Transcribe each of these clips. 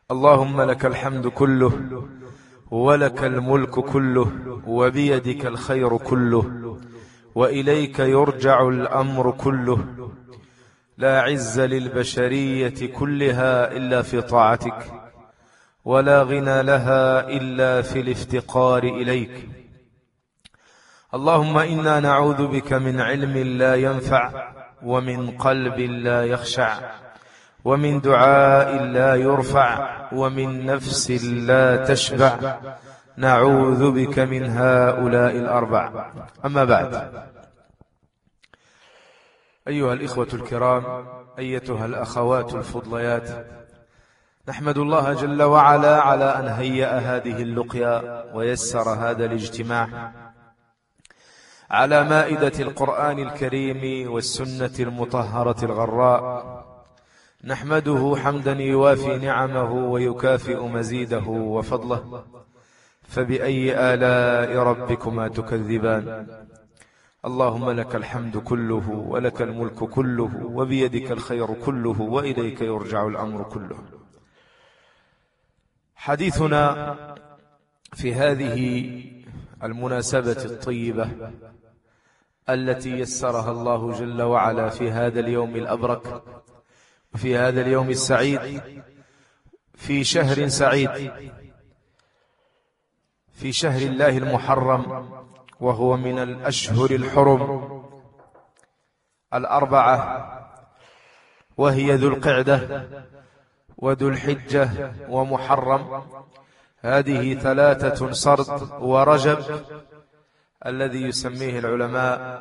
اللهم لك الحمد كله ولك الملك كله وبيدك الخير كله وإليك يرجع الأمر كله. لا عز للبشرية كلها إلا في طاعتك، ولا غنى لها إلا في الافتقار إليك. اللهم إنا نعوذ بك من علم لا ينفع، ومن قلب لا يخشع، ومن دعاء لا يرفع، ومن نفس لا تشبع. نعوذ بك من هؤلاء الأربع. أما بعد، أيها الإخوة الكرام، أيتها الأخوات الفضليات، نحمد الله جل وعلا على أن هيأ هذه اللقيا ويسر هذا الاجتماع على مائدة القرآن الكريم والسنة المطهرة الغراء. نحمده حمدا يوافي نعمه ويكافئ مزيده وفضله، فبأي آلاء ربكما تكذبان؟ اللهم لك الحمد كله ولك الملك كله وبيدك الخير كله وإليك يرجع الأمر كله. حديثنا في هذه المناسبة الطيبة التي يسرها الله جل وعلا في هذا اليوم الأبرك، في هذا اليوم السعيد، في شهر سعيد، في شهر الله المحرم، وهو من الأشهر الحرم الأربعة، وهي ذو القعدة وذو الحجة ومحرم. هذه ثلاثة صرد ورجب الذي يسميه العلماء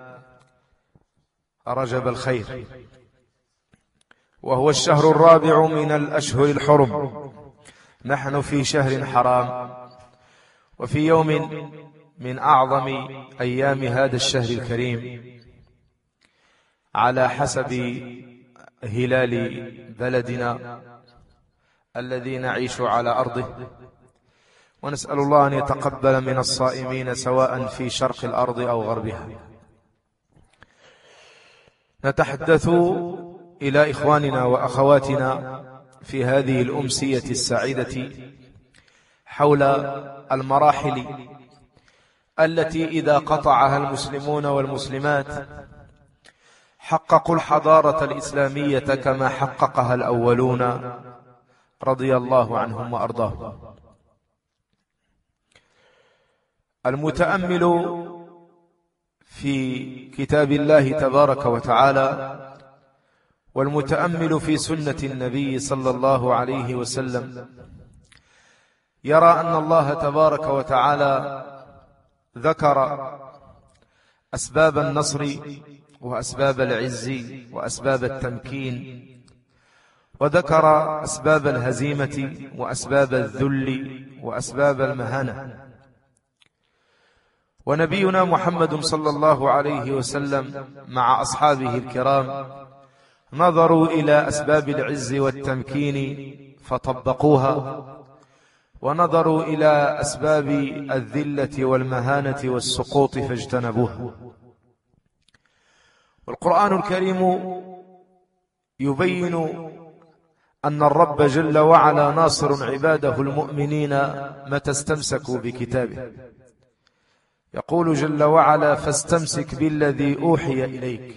رجب الخير، وهو الشهر الرابع من الأشهر الحرم. نحن في شهر حرام، وفي يوم من أعظم أيام هذا الشهر الكريم على حسب هلال بلدنا الذي نعيش على أرضه. ونسأل الله أن يتقبل من الصائمين سواء في شرق الأرض أو غربها. نتحدث إلى إخواننا وأخواتنا في هذه الأمسية السعيدة حول المراحل التي إذا قطعها المسلمون والمسلمات حققوا الحضارة الإسلامية كما حققها الأولون رضي الله عنهم وأرضاهم. المتأمل في كتاب الله تبارك وتعالى والمتأمل في سنة النبي صلى الله عليه وسلم يرى أن الله تبارك وتعالى ذكر أسباب النصر وأسباب العز وأسباب التمكين، وذكر أسباب الهزيمة وأسباب الذل وأسباب المهانة. ونبينا محمد صلى الله عليه وسلم مع أصحابه الكرام نظروا إلى أسباب العز والتمكين فطبقوها، ونظروا إلى أسباب الذلة والمهانة والسقوط فاجتنبوها. والقرآن الكريم يبين أن الرب جل وعلا ناصر عباده المؤمنين متى استمسكوا بكتابه. يقول جل وعلا: فاستمسك بالذي أوحي إليك.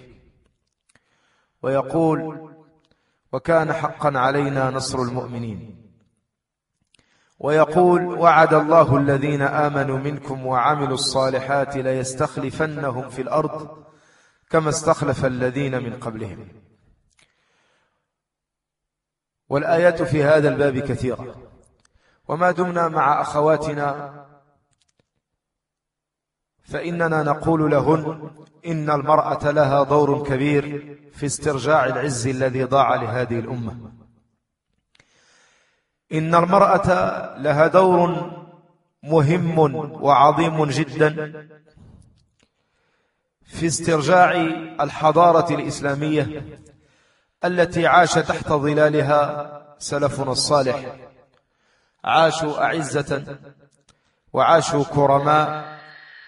ويقول: وكان حقا علينا نصر المؤمنين. ويقول: وعد الله الذين آمنوا منكم وعملوا الصالحات ليستخلفنهم في الأرض كما استخلف الذين من قبلهم. والآيات في هذا الباب كثيرة. وما دمنا مع أخواتنا فإننا نقول لهن إن المرأة لها دور كبير في استرجاع العز الذي ضاع لهذه الأمة. إن المرأة لها دور مهم وعظيم جدا في استرجاع الحضارة الإسلامية التي عاش تحت ظلالها سلفنا الصالح. عاشوا أعزة وعاشوا كرماء،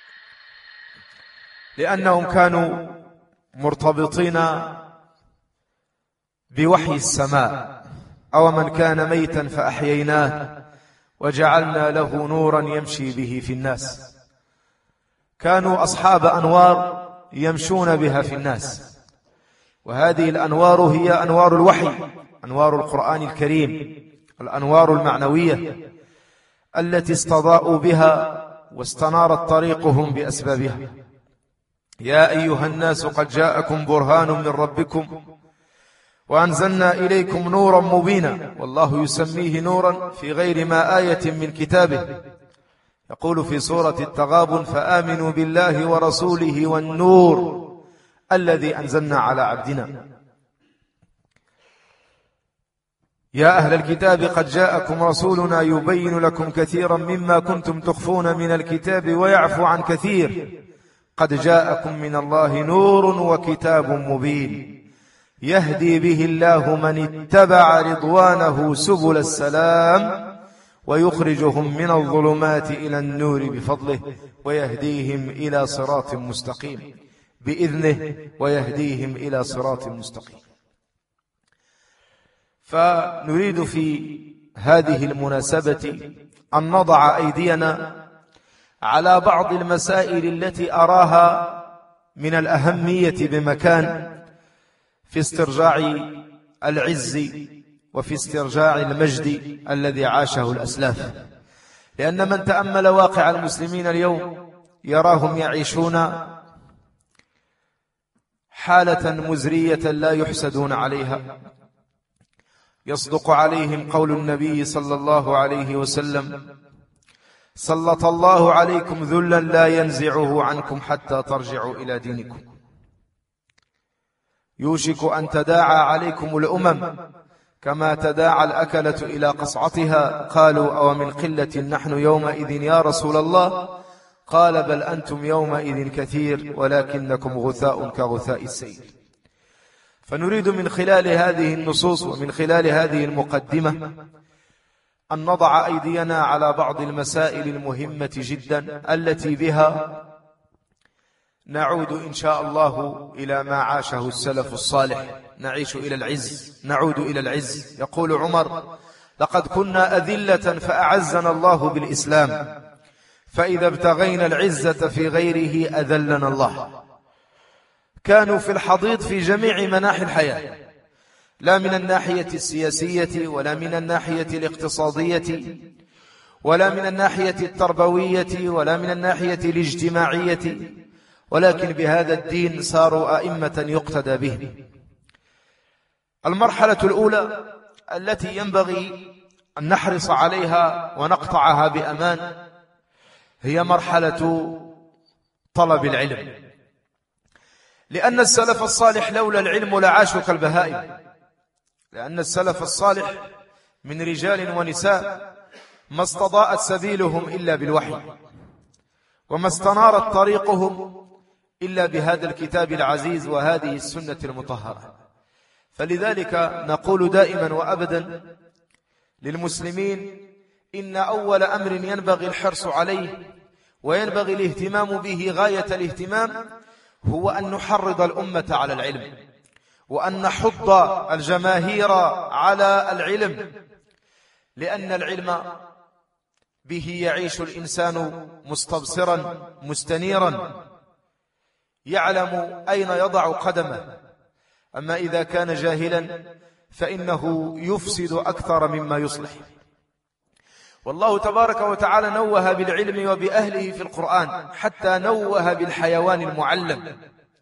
لأنهم كانوا مرتبطين بوحي السماء، أو من كان ميتا فأحييناه وجعلنا له نورا يمشي به في الناس. كانوا أصحاب أنوار يمشون بها في الناس، وهذه الأنوار هي أنوار الوحي، أنوار القرآن الكريم، الأنوار المعنوية التي استضاءوا بها واستنارت طريقهم بأسبابها. يا أيها الناس قد جاءكم برهان من ربكم وأنزلنا إليكم نورا مبينا، والله يسميه نورا في غير ما آية من كتابه. يقول في سورة التغابن: فآمنوا بالله ورسوله والنور الذي أنزلنا على عبدنا. يا أهل الكتاب قد جاءكم رسولنا يبين لكم كثيرا مما كنتم تخفون من الكتاب ويعفو عن كثير، قد جاءكم من الله نور وكتاب مبين يهدي به الله من اتبع رضوانه سبل السلام ويخرجهم من الظلمات إلى النور بفضله ويهديهم إلى صراط مستقيم بإذنه ويهديهم إلى صراط مستقيم. فنريد في هذه المناسبة أن نضع أيدينا على بعض المسائل التي أراها من الأهمية بمكان في استرجاع العز وفي استرجاع المجد الذي عاشه الأسلاف. لأن من تأمل واقع المسلمين اليوم يراهم يعيشون حالة مزرية لا يحسدون عليها. يصدق عليهم قول النبي صلى الله عليه وسلم: سلط الله عليكم ذلا لا ينزعه عنكم حتى ترجعوا إلى دينكم. يوشك أن تداعى عليكم الأمم كما تداعى الأكلة إلى قصعتها. قالوا: أو من قلة نحن يومئذ يا رسول الله؟ قال: بل أنتم يومئذ كثير ولكنكم غثاء كغثاء السيل. فنريد من خلال هذه النصوص ومن خلال هذه المقدمة أن نضع أيدينا على بعض المسائل المهمة جدا التي بها نعود إن شاء الله إلى ما عاشه السلف الصالح، نعيش إلى العز، نعود إلى العز. يقول عمر: لقد كنا أذلة فأعزنا الله بالإسلام، فإذا ابتغينا العزة في غيره أذلنا الله. كانوا في الحضيض في جميع مناحي الحياة، لا من الناحية السياسية ولا من الناحية الاقتصادية ولا من الناحية التربوية ولا من الناحية الاجتماعية، ولكن بهذا الدين صاروا أئمة يقتدى به. المرحلة الأولى التي ينبغي أن نحرص عليها ونقطعها بأمان هي مرحلة طلب العلم، لأن السلف الصالح لولا العلم لعاشوا كالبهائم. لأن السلف الصالح من رجال ونساء ما استضاءت سبيلهم إلا بالوحي، وما استنارت طريقهم إلا بهذا الكتاب العزيز وهذه السنة المطهرة. فلذلك نقول دائما وأبدا للمسلمين: إن أول أمر ينبغي الحرص عليه وينبغي الاهتمام به غاية الاهتمام هو أن نحرض الأمة على العلم، وأن نحض الجماهير على العلم، لأن العلم به يعيش الإنسان مستبصرا مستنيرا، يعلم أين يضع قدمه. أما إذا كان جاهلا فإنه يفسد أكثر مما يصلح. والله تبارك وتعالى نوه بالعلم وبأهله في القرآن، حتى نوه بالحيوان المعلم.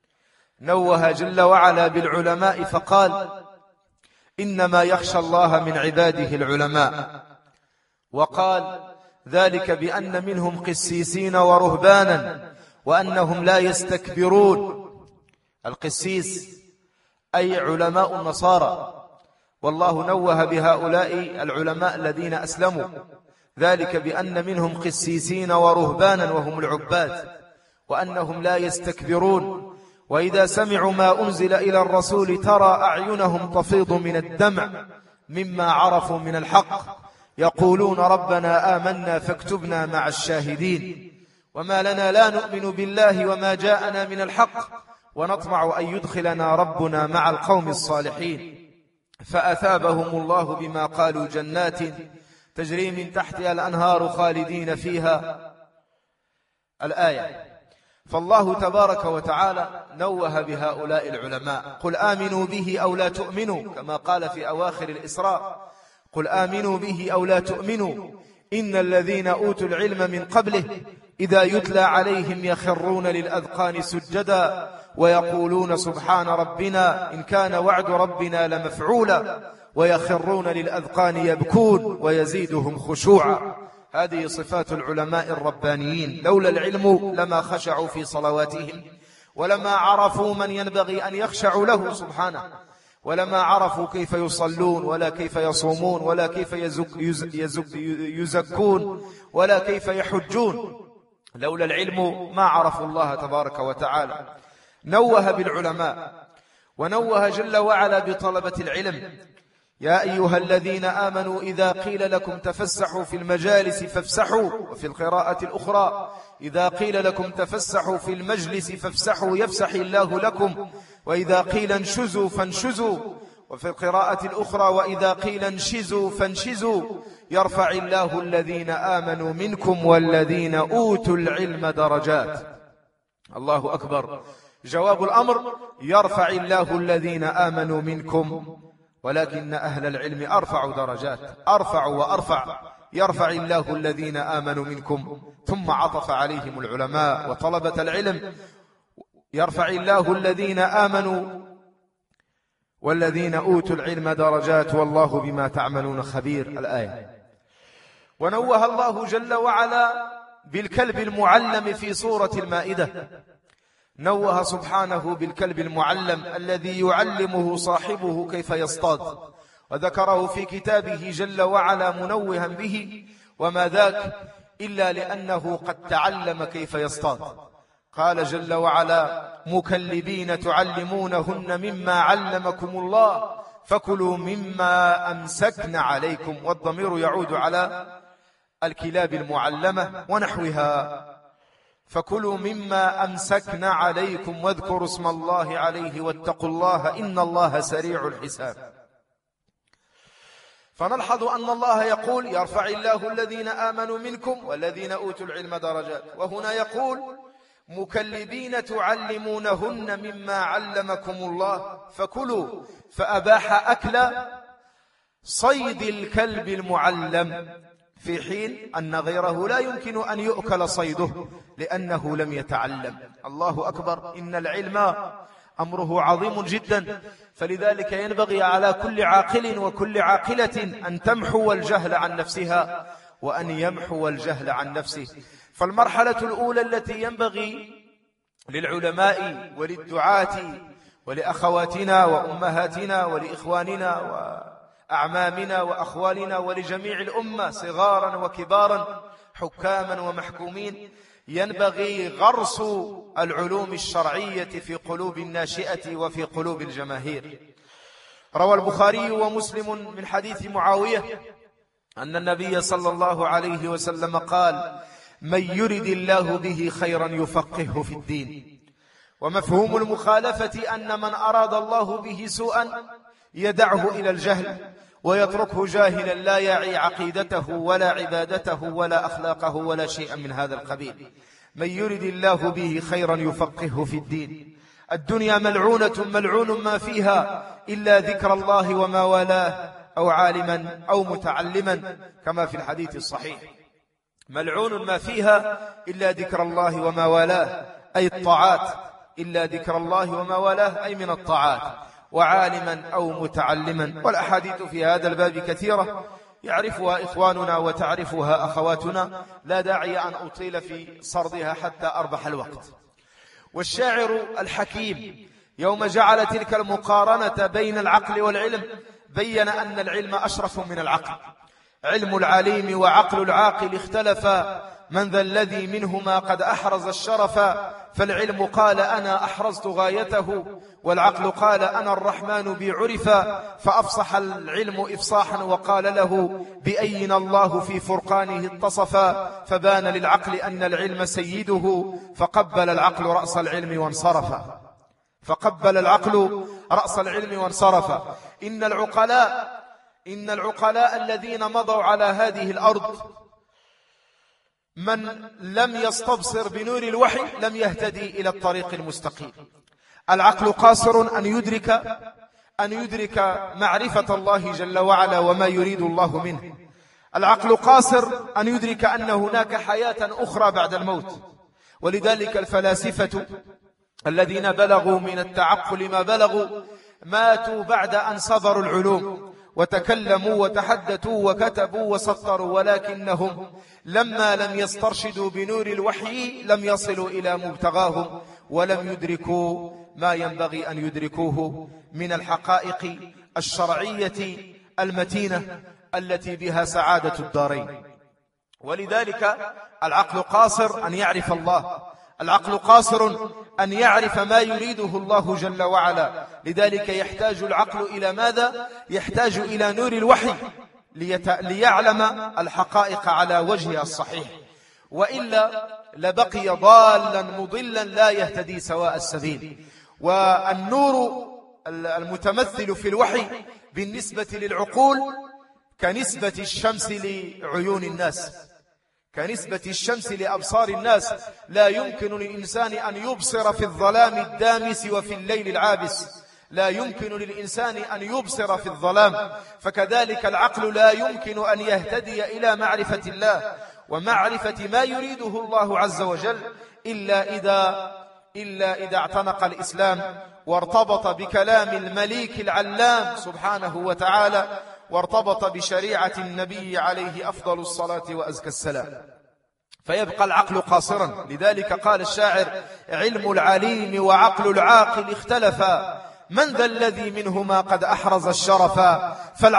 نوه جل وعلا بالعلماء فقال: إنما يخشى الله من عباده العلماء. وقال: ذلك بأن منهم قسيسين ورهبانا وأنهم لا يستكبرون. القسيس أي علماء النصارى، والله نوه بهؤلاء العلماء الذين أسلموا، ذلك بأن منهم قسيسين ورهبانا وهم العباد وأنهم لا يستكبرون، وإذا سمعوا ما أنزل إلى الرسول ترى أعينهم تفيض من الدمع مما عرفوا من الحق، يقولون ربنا آمنا فاكتبنا مع الشاهدين، وما لنا لا نؤمن بالله وما جاءنا من الحق ونطمع أن يدخلنا ربنا مع القوم الصالحين. فأثابهم الله بما قالوا جنات تجري من تحتها الأنهار خالدين فيها. الآية. فالله تبارك وتعالى نوه بهؤلاء العلماء: قل آمنوا به أو لا تؤمنوا، كما قال في أواخر الإسراء: قل آمنوا به أو لا تؤمنوا إن الذين أوتوا العلم من قبله إذا يتلى عليهم يخرون للأذقان سجدا ويقولون سبحان ربنا إن كان وعد ربنا لمفعولا ويخرون للأذقان يبكون ويزيدهم خشوعا. هذه صفات العلماء الربانيين. لولا العلم لما خشعوا في صلواتهم، ولما عرفوا من ينبغي أن يخشعوا له سبحانه، ولما عرفوا كيف يصلون ولا كيف يصومون ولا كيف يزكون ولا كيف يحجون. لولا العلم ما عرفوا الله تبارك وتعالى. نوه بالعلماء، ونوه جل وعلا بطلبة العلم: يا أيها الذين آمنوا إذا قيل لكم تفسحوا في المجالس فافسحوا. وفي القراءة الأخرى: إذا قيل لكم تفسحوا في المجلس فافسحوا يفسح الله لكم، وإذا قيل انشزوا فانشزوا. وفي القراءة الأخرى: وإذا قيل انشزوا فانشزوا يرفع الله الذين آمنوا منكم والذين أوتوا العلم درجات. الله أكبر. جواب الأمر: يرفع الله الذين آمنوا منكم، ولكن أهل العلم أرفع درجات، أرفع وأرفع. يرفع الله الذين آمنوا منكم، ثم عطف عليهم العلماء وطلبة العلم: يرفع الله الذين آمنوا والذين أوتوا العلم درجات والله بما تعملون خبير. الآية. ونوه الله جل وعلا بالكلب المعلم في سورة المائدة. نوه سبحانه بالكلب المعلم الذي يعلمه صاحبه كيف يصطاد، وذكره في كتابه جل وعلا منوها به، وما ذاك إلا لأنه قد تعلم كيف يصطاد. قال جل وعلا: مكلبين تعلمونهن مما علمكم الله فكلوا مما أمسكن عليكم. والضمير يعود على الكلاب المعلمة ونحوها. فكلوا مما أمسكن عليكم واذكروا اسم الله عليه واتقوا الله إن الله سريع الحساب. فنلحظ أن الله يقول: يرفع الله الذين آمنوا منكم والذين أوتوا العلم درجات، وهنا يقول: مكلبين تعلمونهن مما علمكم الله فكلوا، فأباح أكل صيد الكلب المعلم، في حين أن غيره لا يمكن أن يؤكل صيده لأنه لم يتعلم. الله أكبر. إن العلم أمره عظيم جدا، فلذلك ينبغي على كل عاقل وكل عاقلة أن تمحو الجهل عن نفسها وأن يمحو الجهل عن نفسه. فالمرحلة الأولى التي ينبغي للعلماء وللدعاة ولأخواتنا وأمهاتنا ولإخواننا وأعمامنا وأخوالنا ولجميع الأمة صغارا وكبارا حكاما ومحكومين، ينبغي غرس العلوم الشرعية في قلوب الناشئة وفي قلوب الجماهير. روى البخاري ومسلم من حديث معاوية أن النبي صلى الله عليه وسلم قال: من يرد الله به خيرا يفقهه في الدين. ومفهوم المخالفة أن من أراد الله به سوءا يدعه إلى الجهل ويتركه جاهلا لا يعي عقيدته ولا عبادته ولا أخلاقه ولا شيئا من هذا القبيل. من يرد الله به خيرا يفقهه في الدين. الدنيا ملعونة ملعون ما فيها إلا ذكر الله وما والاه أو عالما أو متعلما، كما في الحديث الصحيح. ملعون ما فيها إلا ذكر الله وما والاه، أي الطاعات، إلا ذكر الله وما والاه أي من الطاعات، وعالما أو متعلما. والأحاديث في هذا الباب كثيرة يعرفها إخواننا وتعرفها أخواتنا، لا داعي أن أطيل في سردها حتى أربح الوقت. والشاعر الحكيم يوم جعل تلك المقارنة بين العقل والعلم بين أن العلم أشرف من العقل. علم العليم وعقل العاقل اختلفا، من ذا الذي منهما قد أحرز الشرف؟ فالعلم قال أنا أحرزت غايته، والعقل قال أنا الرحمن بي عرفا. فأفصح العلم إفصاحا وقال له بأين الله في فرقانه اتصفا. فبان للعقل أن العلم سيده، فقبل العقل رأس العلم وانصرفا. فقبل العقل رأس العلم وانصرف. إن العقلاء الذين مضوا على هذه الأرض من لم يستبصر بنور الوحي لم يهتدي إلى الطريق المستقيم. العقل قاصر أن يدرك معرفة الله جل وعلا وما يريد الله منه. العقل قاصر أن يدرك أن هناك حياة أخرى بعد الموت. ولذلك الفلاسفة الذين بلغوا من التعقل ما بلغوا ماتوا بعد أن صبروا العلوم وتكلموا وتحدثوا وكتبوا وسطروا، ولكنهم لما لم يسترشدوا بنور الوحي لم يصلوا إلى مبتغاهم ولم يدركوا ما ينبغي أن يدركوه من الحقائق الشرعية المتينة التي بها سعادة الدارين. ولذلك العقل قاصر أن يعرف الله، العقل قاصر أن يعرف ما يريده الله جل وعلا. لذلك يحتاج العقل إلى ماذا؟ يحتاج إلى نور الوحي ليعلم الحقائق على وجهها الصحيح، وإلا لبقي ضالا مضلا لا يهتدي سواء السبيل. والنور المتمثل في الوحي بالنسبة للعقول كنسبة الشمس لعيون الناس، كنسبة الشمس لأبصار الناس. لا يمكن للإنسان أن يبصر في الظلام الدامس وفي الليل العابس، لا يمكن للإنسان أن يبصر في الظلام. فكذلك العقل لا يمكن أن يهتدي إلى معرفة الله ومعرفة ما يريده الله عز وجل إلا إذا اعتنق الإسلام وارتبط بكلام المليك العلام سبحانه وتعالى، وارتبط بشريعة النبي عليه أفضل الصلاة وأزكى السلام، فيبقى العقل قاصرا. لذلك قال الشاعر: علم العليم وعقل العاقل اختلفا، من ذا الذي منهما قد أحرز الشرفا؟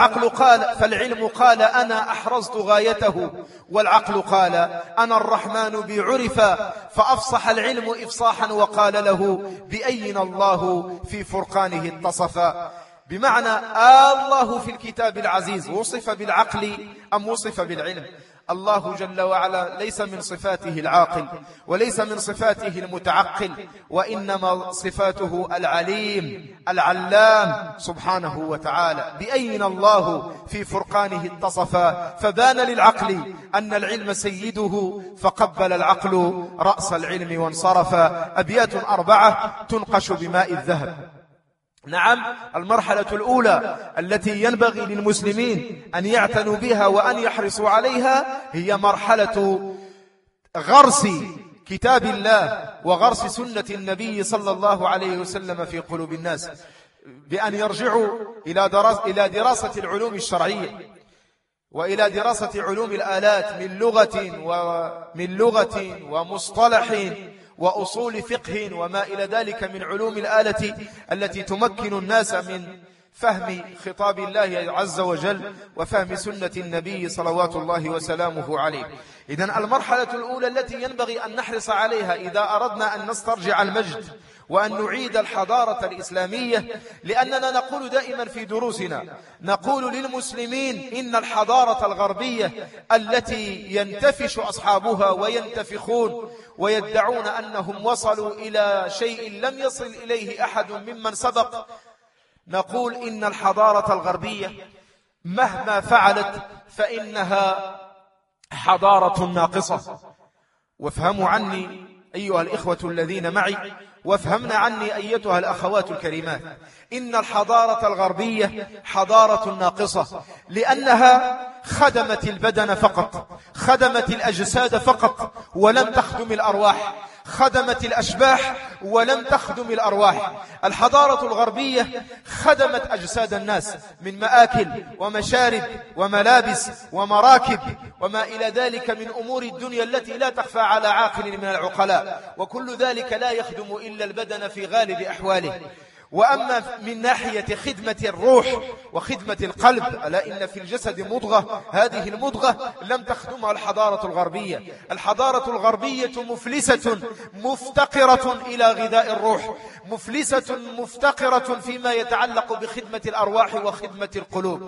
فالعلم قال أنا أحرزت غايته، والعقل قال أنا الرحمن بي عرفا. فأفصح العلم إفصاحا وقال له بأين الله في فرقانه اتصفا. بمعنى الله في الكتاب العزيز وصف بالعقل أم وصف بالعلم؟ الله جل وعلا ليس من صفاته العاقل وليس من صفاته المتعقل، وإنما صفاته العليم العلام سبحانه وتعالى. بأين الله في فرقانه اتصفا، فبان للعقل أن العلم سيده، فقبل العقل رأس العلم وانصرفا. أبيات 4 تنقش بماء الذهب. نعم، المرحلة الأولى التي ينبغي للمسلمين أن يعتنوا بها وأن يحرصوا عليها هي مرحلة غرس كتاب الله وغرس سنة النبي صلى الله عليه وسلم في قلوب الناس، بأن يرجعوا إلى دراسة العلوم الشرعية وإلى دراسة علوم الآلات من لغة ومصطلح وأصول فقه وما إلى ذلك من علوم الآلة التي تمكن الناس من فهم خطاب الله عز وجل وفهم سنة النبي صلوات الله وسلامه عليه. إذن المرحلة الأولى التي ينبغي أن نحرص عليها إذا أردنا أن نسترجع المجد وأن نعيد الحضارة الإسلامية، لأننا نقول دائما في دروسنا، نقول للمسلمين إن الحضارة الغربية التي ينتفش أصحابها وينتفخون ويدعون أنهم وصلوا إلى شيء لم يصل إليه أحد ممن سبق، نقول إن الحضارة الغربية مهما فعلت فإنها حضارة ناقصة. وافهموا عني أيها الإخوة الذين معي، وافهمنا عني أيتها الأخوات الكريمات، إن الحضارة الغربية حضارة ناقصة، لأنها خدمت البدن فقط، خدمت الأجساد فقط ولم تخدم الأرواح، خدمت الأشباح ولم تخدم الأرواح. الحضارة الغربية خدمت أجساد الناس من مآكل ومشارب وملابس ومراكب وما إلى ذلك من أمور الدنيا التي لا تخفى على عاقل من العقلاء، وكل ذلك لا يخدم إلا البدن في غالب أحواله. وأما من ناحية خدمة الروح وخدمة القلب، ألا إن في الجسد مضغة، هذه المضغة لم تخدمها الحضارة الغربية. الحضارة الغربية مفلسة مفتقرة إلى غذاء الروح، مفلسة مفتقرة فيما يتعلق بخدمة الأرواح وخدمة القلوب.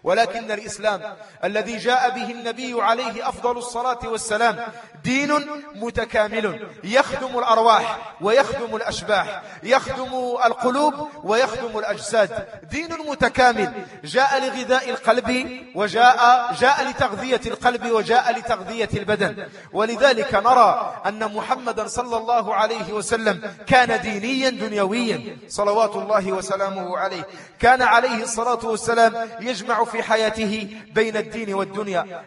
ولكن الإسلام الذي جاء به النبي عليه أفضل الصلاة والسلام دين متكامل يخدم الأرواح ويخدم الأشباح، يخدم القلوب ويخدم الأجساد، دين متكامل جاء لغذاء القلب وجاء لتغذية القلب وجاء لتغذية البدن. ولذلك نرى أن محمدا صلى الله عليه وسلم كان دينيا دنيويا صلوات الله وسلامه عليه. كان عليه الصلاة والسلام يجمع في حياته بين الدين والدنيا،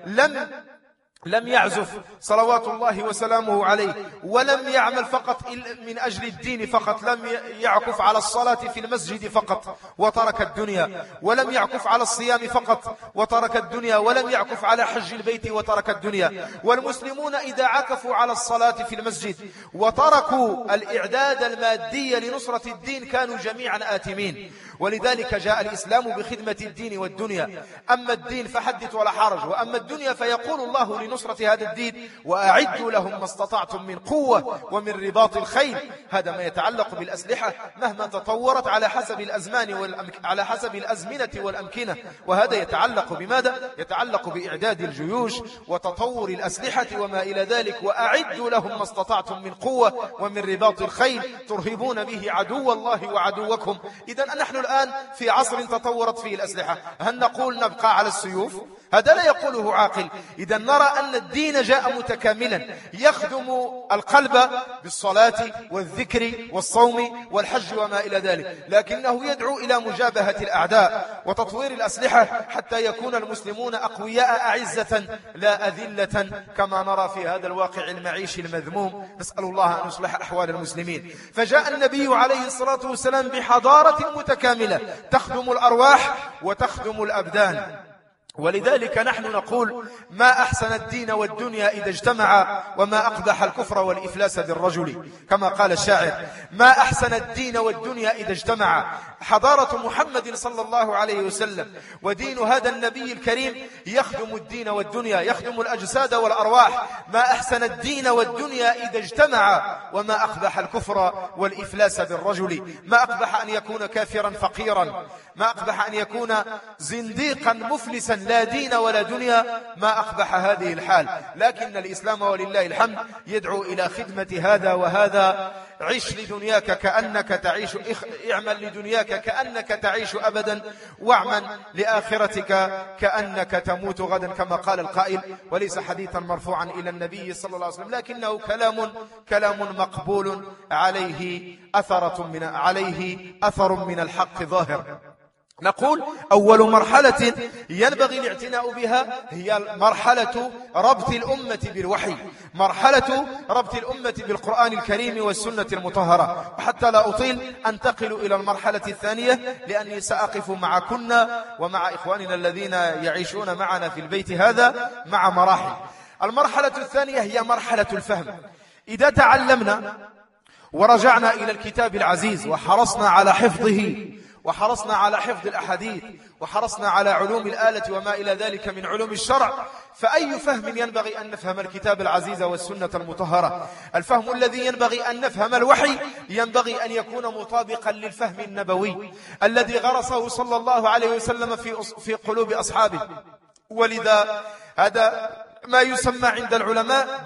لم يعزف صلوات الله وسلامه عليه، ولم يعمل فقط من أجل الدين فقط، لم يعكف على الصلاة في المسجد فقط وترك الدنيا، ولم يعكف على الصيام فقط وترك الدنيا، ولم يعكف على حج البيت وترك الدنيا. والمسلمون إذا عكفوا على الصلاة في المسجد وتركوا الإعداد المادي لنصرة الدين كانوا جميعا آثمين. ولذلك جاء الإسلام بخدمة الدين والدنيا. أما الدين فحدث ولا حرج، وأما الدنيا فيقول الله لنصرة هذا الدين: وأعدوا لهم ما استطعتم من قوة ومن رباط الخيل. هذا ما يتعلق بالأسلحة مهما تطورت على حسب على حسب الأزمنة والأمكنة. وهذا يتعلق بماذا؟ يتعلق بإعداد الجيوش وتطور الأسلحة وما إلى ذلك. وأعدوا لهم ما استطعتم من قوة ومن رباط الخيل ترهبون به عدو الله وعدوكم. إذن نحن الآن في عصر تطورت فيه الأسلحة، هل نقول نبقى على السيوف؟ هذا لا يقوله عاقل. إذا نرى أن الدين جاء متكاملا يخدم القلب بالصلاة والذكر والصوم والحج وما إلى ذلك، لكنه يدعو إلى مجابهة الأعداء وتطوير الأسلحة حتى يكون المسلمون أقوياء أعزة لا أذلة كما نرى في هذا الواقع المعيشي المذموم. نسأل الله أن يصلح أحوال المسلمين. فجاء النبي عليه الصلاة والسلام بحضارة متكاملة تخدم الأرواح وتخدم الأبدان. ولذلك نحن نقول: ما أحسن الدين والدنيا إذا اجتمع، وما أقبح الكفر والإفلاس بالرجل، كما قال الشاعر: ما أحسن الدين والدنيا إذا اجتمع. حضارة محمد صلى الله عليه وسلم ودين هذا النبي الكريم يخدم الدين والدنيا، يخدم الأجساد والأرواح. ما أحسن الدين والدنيا إذا اجتمع، وما أقبح الكفر والإفلاس بالرجل. ما أقبح أن يكون كافرا فقيرا، ما أقبح أن يكون زنديقا مفلسا لا دين ولا دنيا، ما أقبح هذه الحال. لكن الإسلام ولله الحمد يدعو إلى خدمة هذا وهذا. عش لدنياك كأنك تعيش، اعمل لدنياك كأنك تعيش أبدا، واعمل لآخرتك كأنك تموت غدا، كما قال القائل. وليس حديثا مرفوعا إلى النبي صلى الله عليه وسلم، لكنه كلام مقبول عليه أثر من الحق ظاهر. نقول: أول مرحلة ينبغي الاعتناء بها هي مرحلة ربط الأمة بالوحي، مرحلة ربط الأمة بالقرآن الكريم والسنة المطهرة. وحتى لا أطيل أنتقل إلى المرحلة الثانية، لأني سأقف معكنا ومع إخواننا الذين يعيشون معنا في البيت هذا مع مراحل. المرحلة الثانية هي مرحلة الفهم. إذا تعلمنا ورجعنا إلى الكتاب العزيز وحرصنا على حفظه، وحرصنا على حفظ الأحاديث، وحرصنا على علوم الآلة وما إلى ذلك من علوم الشرع، فأي فهم ينبغي أن نفهم الكتاب العزيز والسنة المطهرة؟ الفهم الذي ينبغي أن نفهم الوحي ينبغي أن يكون مطابقا للفهم النبوي الذي غرسه صلى الله عليه وسلم في قلوب أصحابه. ولذا هذا ما يسمى عند العلماء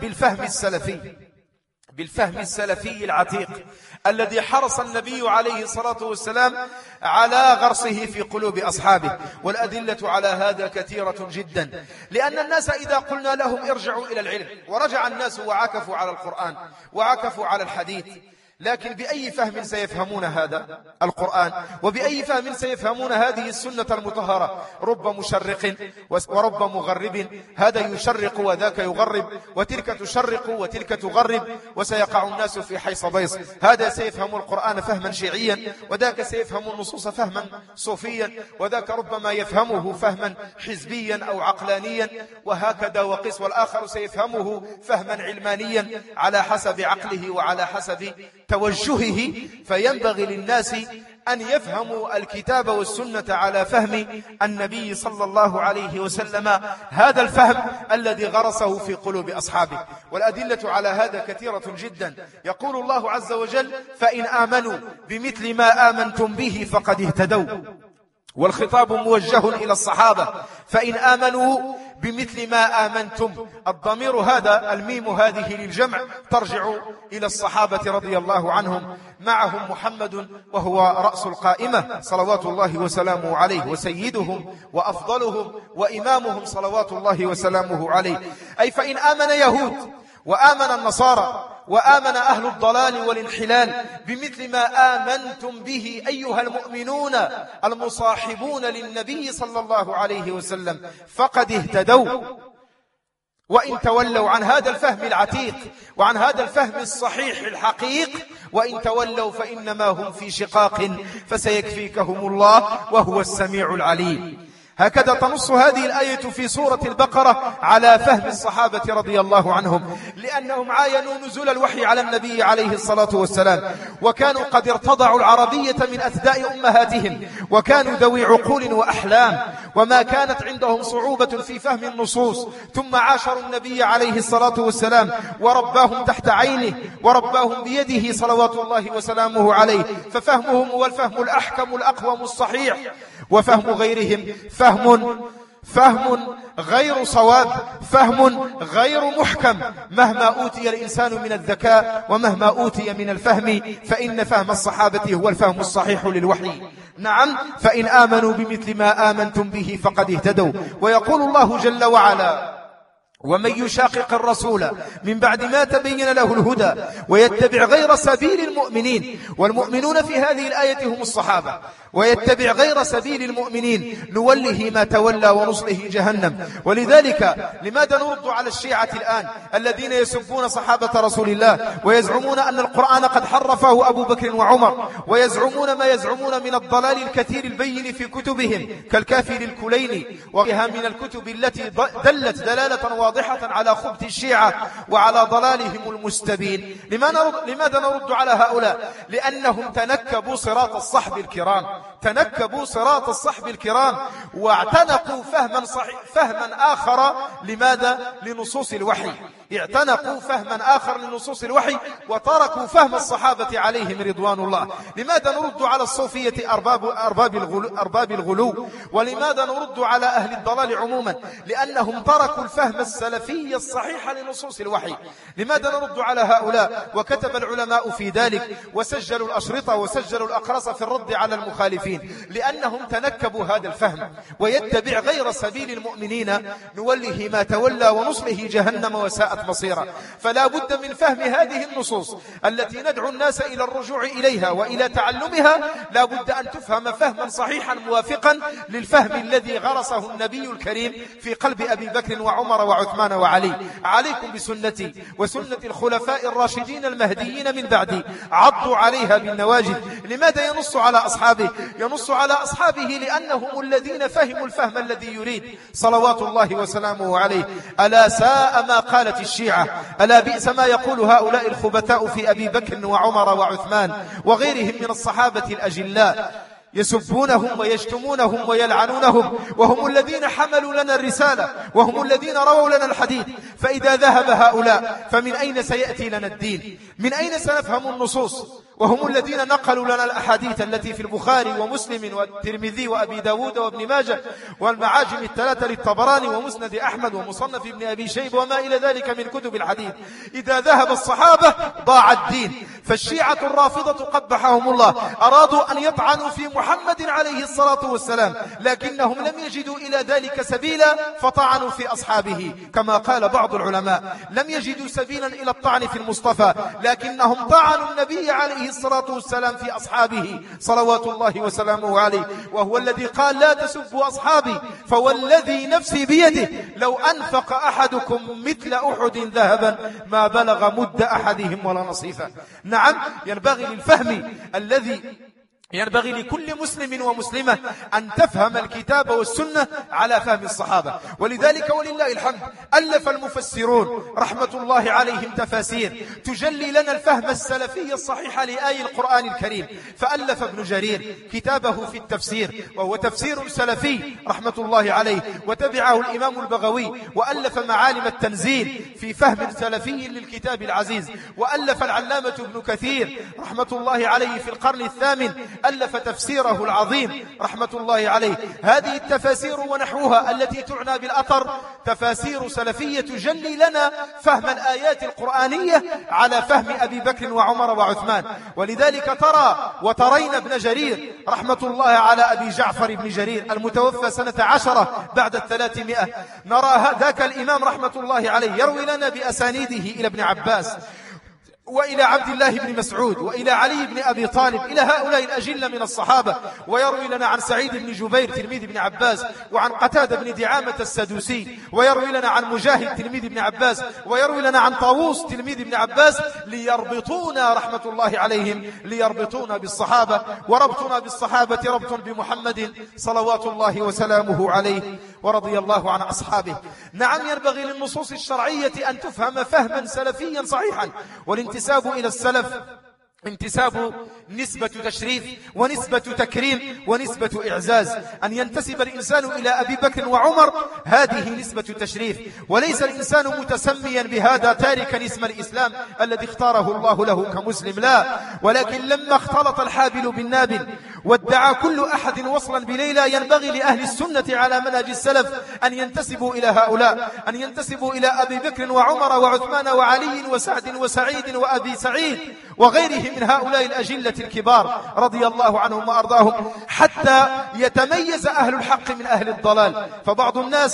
بالفهم السلفي العتيق، الذي حرص النبي عليه الصلاة والسلام على غرسه في قلوب أصحابه. والأدلة على هذا كثيرة جدا، لأن الناس إذا قلنا لهم ارجعوا إلى العلم، ورجع الناس وعكفوا على القرآن وعكفوا على الحديث، لكن بأي فهم سيفهمون هذا القرآن؟ وبأي فهم سيفهمون هذه السنة المطهرة؟ رب مشرق ورب مغرب، هذا يشرق وذاك يغرب، وتلك تشرق وتلك تغرب، وسيقع الناس في حيص بيص. هذا سيفهم القرآن فهما شيعيا، وذاك سيفهم النصوص فهما صوفيا، وذاك ربما يفهمه فهما حزبيا أو عقلانيا، وهكذا وقس. والآخر سيفهمه فهما علمانيا على حسب عقله وعلى حسب توجهه. فينبغي للناس أن يفهموا الكتاب والسنة على فهم النبي صلى الله عليه وسلم، هذا الفهم الذي غرسه في قلوب أصحابه. والأدلة على هذا كثيرة جدا. يقول الله عز وجل: فإن آمنوا بمثل ما آمنتم به فقد اهتدوا. والخطاب موجه إلى الصحابة، فإن آمنوا بمثل ما آمنتم. الضمير هذا، الميم هذه للجمع، ترجع إلى الصحابة رضي الله عنهم، معهم محمد وهو رأس القائمة صلوات الله وسلامه عليه، وسيدهم وأفضلهم وإمامهم صلوات الله وسلامه عليه. أي فإن آمن يهود وآمن النصارى وآمن أهل الضلال والانحلال بمثل ما آمنتم به أيها المؤمنون المصاحبون للنبي صلى الله عليه وسلم فقد اهتدوا. وإن تولوا عن هذا الفهم العتيق وعن هذا الفهم الصحيح الحقيق، وإن تولوا فإنما هم في شقاق فسيكفيكهم الله وهو السميع العليم. هكذا تنص هذه الآية في سورة البقرة على فهم الصحابة رضي الله عنهم، لأنهم عاينوا نزول الوحي على النبي عليه الصلاة والسلام، وكانوا قد ارتضعوا العربية من أثداء أمهاتهم، وكانوا ذوي عقول وأحلام، وما كانت عندهم صعوبة في فهم النصوص. ثم عاشروا النبي عليه الصلاة والسلام ورباهم تحت عينه ورباهم بيده صلوات الله وسلامه عليه، ففهمهم هو الفهم الأحكم الأقوم الصحيح، وفهم غيرهم فهم غير صواب، فهم غير محكم، مهما أوتي الإنسان من الذكاء ومهما أوتي من الفهم، فإن فهم الصحابة هو الفهم الصحيح للوحي. نعم، فإن آمنوا بمثل ما آمنتم به فقد اهتدوا. ويقول الله جل وعلا: ومن يشاقق الرسول من بعد ما تبين له الهدى ويتبع غير سبيل المؤمنين، والمؤمنون في هذه الآية هم الصحابة، ويتبع غير سبيل المؤمنين نوله ما تولى ونصله جهنم. ولذلك لماذا نرد على الشيعة الآن الذين يسبون صحابة رسول الله ويزعمون أن القرآن قد حرفه أبو بكر وعمر، ويزعمون ما يزعمون من الضلال الكثير البين في كتبهم كالكافي للكليني وغيرها من الكتب التي دلت دلالة واضحة على خبث الشيعة وعلى ضلالهم المستبين؟ لماذا نرد على هؤلاء؟ لأنهم تنكبوا صراط الصحب الكرام، تنكبوا صراط الصحب الكرام واعتنقوا فهما آخر. لماذا؟ لنصوص الوحي. اعتنقوا فهما آخر لنصوص الوحي وتركوا فهم الصحابة عليهم رضوان الله. لماذا نرد على الصوفية أرباب الغلو؟ ولماذا نرد على أهل الضلال عموما؟ لأنهم تركوا الفهم السلفي الصحيح لنصوص الوحي. لماذا نرد على هؤلاء؟ وكتب العلماء في ذلك وسجلوا الأشرطة وسجلوا الأقراص في الرد على المخالفين، لأنهم تنكبوا هذا الفهم. ويتبع غير سبيل المؤمنين نوله ما تولى ونصله جهنم وساءت مصيرا. فلا بد من فهم هذه النصوص التي ندعو الناس إلى الرجوع إليها وإلى تعلمها، لا بد أن تفهم فهما صحيحا موافقا للفهم الذي غرسه النبي الكريم في قلب أبي بكر وعمر وعثمان وعلي. عليكم بسنتي وسنة الخلفاء الراشدين المهديين من بعدي، عضوا عليها بالنواجذ. لماذا ينص على أصحابه؟ ينص على أصحابه لأنهم الذين فهموا الفهم الذي يريد صلوات الله وسلامه عليه. ألا ساء ما قالت الشيعة، ألا بئس ما يقول هؤلاء الخبثاء في أبي بكر وعمر وعثمان وغيرهم من الصحابة الأجلاء، يسبونهم ويشتمونهم ويلعنونهم، وهم الذين حملوا لنا الرسالة وهم الذين رووا لنا الحديث. فإذا ذهب هؤلاء فمن أين سيأتي لنا الدين؟ من أين سنفهم النصوص؟ وهم الذين نقلوا لنا الأحاديث التي في البخاري ومسلم والترمذي وأبي داود وابن ماجه والمعاجم الثلاثة للطبراني ومسند أحمد ومصنف ابن أبي شيبة وما إلى ذلك من كتب الحديث. إذا ذهب الصحابة ضاع الدين. فالشيعة الرافضة قبحهم الله أرادوا أن يطعنوا في محمد عليه الصلاة والسلام، لكنهم لم يجدوا إلى ذلك سبيلا فطعنوا في أصحابه. كما قال بعض العلماء: لم يجدوا سبيلا إلى الطعن في المصطفى، لكنهم طعنوا النبي عليه الصلاة والسلام في أصحابه صلوات الله وسلامه عليه، وهو الذي قال: لا تسبوا أصحابي فوالذي نفسي بيده لو أنفق أحدكم مثل أحد ذهبا ما بلغ مد أحدهم ولا نصيفا. نعم، ينبغي للفهم الذي ينبغي لكل مسلم ومسلمة أن تفهم الكتاب والسنة على فهم الصحابة. ولذلك ولله الحمد ألف المفسرون رحمة الله عليهم تفاسير تجلي لنا الفهم السلفي الصحيح لآي القرآن الكريم. فألف ابن جرير كتابه في التفسير وهو تفسير سلفي رحمة الله عليه، وتبعه الإمام البغوي وألف معالم التنزيل في فهم سلفي للكتاب العزيز، وألف العلامة ابن كثير رحمة الله عليه في القرن الثامن ألف تفسيره العظيم رحمة الله عليه. هذه التفاسير ونحوها التي تعنى بالأثر تفاسير سلفية تجلي لنا فهم الآيات القرآنية على فهم أبي بكر وعمر وعثمان. ولذلك ترى وترين ابن جرير رحمة الله على أبي جعفر بن جرير المتوفى سنة 10 بعد 300، نرى ذاك الإمام رحمة الله عليه يروي لنا بأسانيده إلى ابن عباس وإلى عبد الله بن مسعود وإلى علي بن أبي طالب، إلى هؤلاء الأجلة من الصحابة. ويروي لنا عن سعيد بن جبير تلميذ ابن عباس، وعن قتادة بن دعامة السدوسي، ويروي لنا عن مجاهد تلميذ ابن عباس، ويروي لنا عن طاووس تلميذ ابن عباس، ليربطونا رحمة الله عليهم، ليربطونا بالصحابة. وربطنا بالصحابة ربط بمحمد صلوات الله وسلامه عليه ورضي الله عن أصحابه. نعم، ينبغي للنصوص الشرعية أن تفهم فهما سلفيا صحيحا. والانتساب إلى السلف انتساب نسبة تشريف ونسبة تكريم ونسبة إعزاز. أن ينتسب الإنسان إلى أبي بكر وعمر هذه نسبة تشريف، وليس الإنسان متسميا بهذا تاركا اسم الإسلام الذي اختاره الله له كمسلم، لا، ولكن لما اختلط الحابل بالنابل وادعى كل أحد وصلا بليلى، ينبغي لأهل السنة على منهج السلف أن ينتسبوا إلى هؤلاء، أن ينتسبوا إلى أبي بكر وعمر وعثمان وعلي وسعد وسعيد وأبي سعيد وغيرهم من هؤلاء الأجلة الكبار رضي الله عنهم وأرضاهم، حتى يتميز أهل الحق من أهل الضلال. فبعض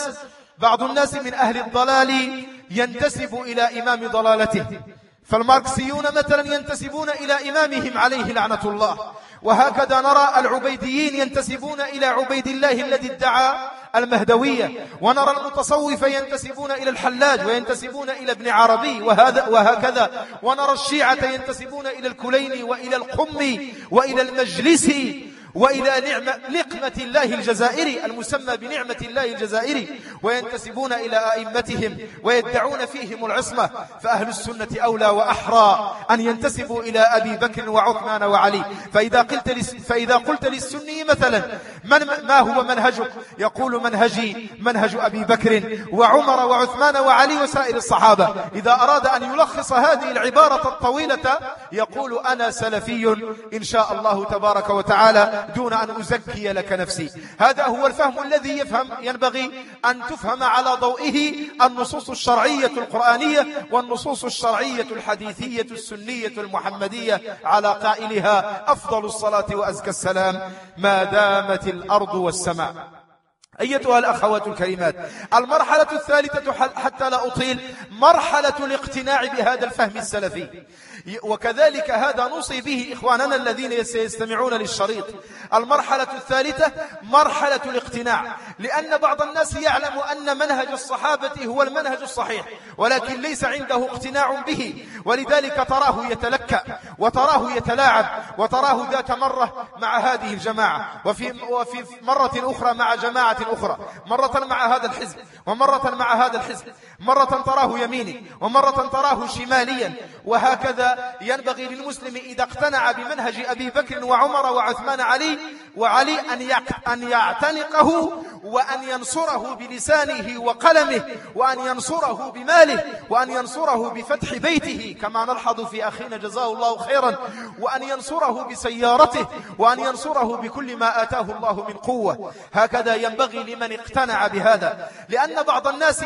الناس من أهل الضلال ينتسب إلى إمام ضلالته، فالماركسيون مثلا ينتسبون إلى إمامهم عليه لعنة الله، وهكذا نرى العبيديين ينتسبون إلى عبيد الله الذي ادعى المهدوية، ونرى المتصوفة ينتسبون إلى الحلاج وينتسبون إلى ابن عربي وهكذا، ونرى الشيعة ينتسبون إلى الكليني وإلى القمي وإلى المجلسي وإلى لقمة الله الجزائري المسمى بنعمة الله الجزائري، وينتسبون إلى أئمتهم ويدعون فيهم العصمة. فأهل السنة أولى وأحرى أن ينتسبوا إلى أبي بكر وعثمان وعلي. فإذا قلت للسني مثلا ما هو منهجك؟ يقول منهجي منهج أبي بكر وعمر وعثمان وعلي وسائر الصحابة. إذا أراد أن يلخص هذه العبارة الطويلة يقول أنا سلفي إن شاء الله تبارك وتعالى دون أن أزكي لك نفسي. هذا هو الفهم الذي ينبغي أن تفهم على ضوئه النصوص الشرعية القرآنية والنصوص الشرعية الحديثية السنية المحمدية على قائلها أفضل الصلاة وأزكى السلام ما دامت الأرض والسماء. أيتها الأخوات الكريمات، المرحلة الثالثة حتى لا أطيل مرحلة الاقتناع بهذا الفهم السلفي، وكذلك هذا نوصي به إخواننا الذين سيستمعون للشريط. المرحلة الثالثة مرحلة الاقتناع، لأن بعض الناس يعلم أن منهج الصحابة هو المنهج الصحيح، ولكن ليس عنده اقتناع به، ولذلك تراه يتلكأ وتراه يتلاعب وتراه ذات مرة مع هذه الجماعة وفي مرة أخرى مع جماعة أخرى، مرة مع هذا الحزب ومرة مع هذا الحزب، مرة تراه يميني ومرة تراه شماليا. وهكذا ينبغي للمسلم إذا اقتنع بمنهج أبي بكر وعمر وعثمان وعلي أن يعتنقه وأن ينصره بلسانه وقلمه، وأن ينصره بماله، وأن ينصره بفتح بيته كما نلحظ في أخينا جزاه الله خيرا، وأن ينصره بسيارته، وأن ينصره بكل ما آتاه الله من قوة. هكذا ينبغي لمن اقتنع بهذا، لأن بعض الناس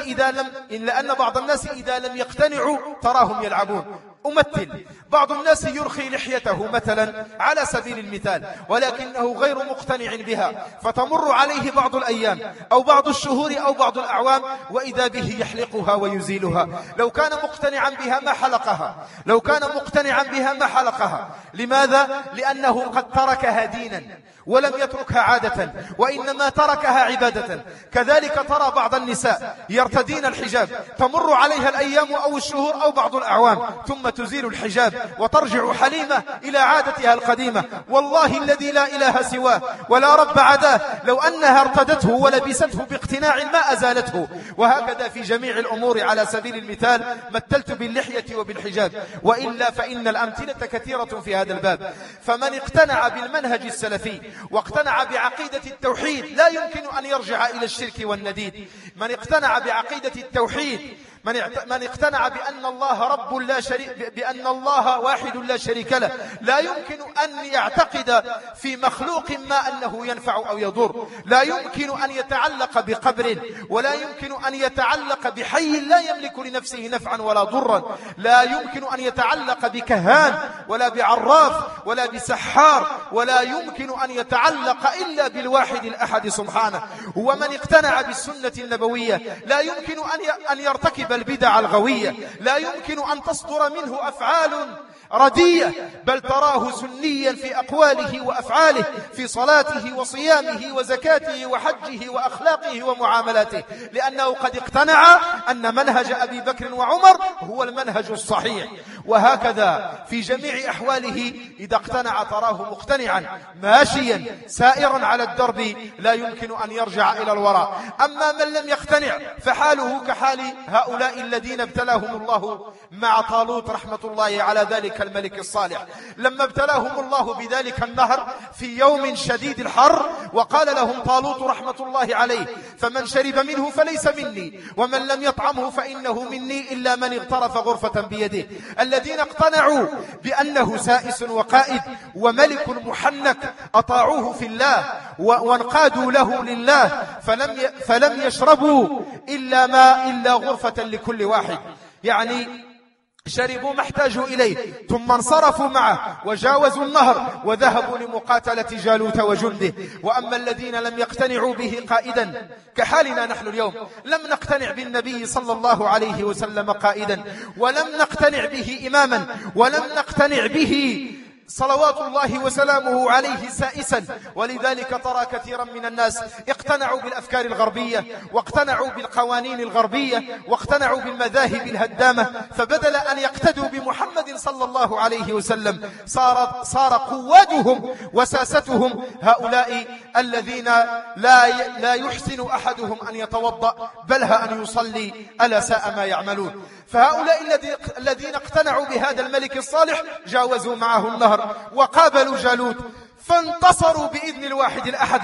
إذا لم يقتنعوا تراهم يلعبون. أمثل، بعض الناس يرخي لحيته مثلا على سبيل المثال، ولكنه غير مقتنع بها، فتمر عليه بعض الأيام أو بعض الشهور أو بعض الأعوام وإذا به يحلقها ويزيلها. لو كان مقتنعا بها ما حلقها، لو كان مقتنعا بها ما حلقها. لماذا؟ لأنه قد تركها دينا ولم يتركها عادة، وإنما تركها عبادة. كذلك ترى بعض النساء يرتدين الحجاب، تمر عليها الأيام أو الشهور أو بعض الأعوام ثم تزيل الحجاب وترجع حليمة إلى عادتها القديمة. والله الذي لا إله سواه ولا رب عداه، لو أنها ارتدته ولبسته باقتناع ما أزالته. وهكذا في جميع الأمور. على سبيل المثال مثلت باللحية وبالحجاب، وإلا فإن الأمثلة كثيرة في هذا الباب. فمن اقتنع بالمنهج السلفي واقتنع بعقيدة التوحيد لا يمكن أن يرجع إلى الشرك والنديد. من اقتنع بعقيدة التوحيد من اقتنع بأن الله رب لا شريك، بأن الله واحد لا شريك له، لا يمكن أن يعتقد في مخلوق ما أنه ينفع أو يضر، لا يمكن أن يتعلق بقبر، ولا يمكن أن يتعلق بحي لا يملك لنفسه نفعا ولا ضرا، لا يمكن أن يتعلق بكهان ولا بعراف ولا بسحار، ولا يمكن أن يتعلق إلا بالواحد الأحد سبحانه. ومن اقتنع بالسنة النبوية لا يمكن أن يرتكب البدع الغوية، لا يمكن أن تصدر منه أفعال ردية، بل تراه سنيا في أقواله وأفعاله، في صلاته وصيامه وزكاته وحجه وأخلاقه ومعاملاته، لأنه قد اقتنع أن منهج أبي بكر وعمر هو المنهج الصحيح. وهكذا في جميع أحواله إذا اقتنع تراه مقتنعا ماشيا سائرا على الدرب، لا يمكن أن يرجع إلى الوراء. أما من لم يقتنع فحاله كحال هؤلاء الذين ابتلاهم الله مع طالوت رحمة الله على ذلك الملك الصالح، لما ابتلاهم الله بذلك النهر في يوم شديد الحر، وقال لهم طالوت رحمة الله عليه: فمن شرب منه فليس مني، ومن لم يطعمه فإنه مني إلا من اغترف غرفة بيده. الذين اقتنعوا بأنه سائس وقائد وملك محنك أطاعوه في الله وانقادوا له لله، فلم يشربوا إلا غرفة لكل واحد، يعني شربوا ما احتاجوا إليه، ثم انصرفوا معه وجاوزوا النهر وذهبوا لمقاتلة جالوت وجنده. وأما الذين لم يقتنعوا به قائدا كحالنا نحن اليوم، لم نقتنع بالنبي صلى الله عليه وسلم قائدا، ولم نقتنع به إماما، ولم نقتنع به صلوات الله وسلامه عليه سائسا. ولذلك ترى كثيرا من الناس اقتنعوا بالأفكار الغربية، واقتنعوا بالقوانين الغربية، واقتنعوا بالمذاهب الهدامة، فبدل أن يقتدوا بمحمد صلى الله عليه وسلم صار قوادهم وساستهم هؤلاء الذين لا يحسن أحدهم أن يتوضأ بلها أن يصلي، ألا ساء ما يعملون. فهؤلاء الذين اقتنعوا بهذا الملك الصالح جاوزوا معه النهر وقابلوا جالوت، فانتصروا بإذن الواحد الأحد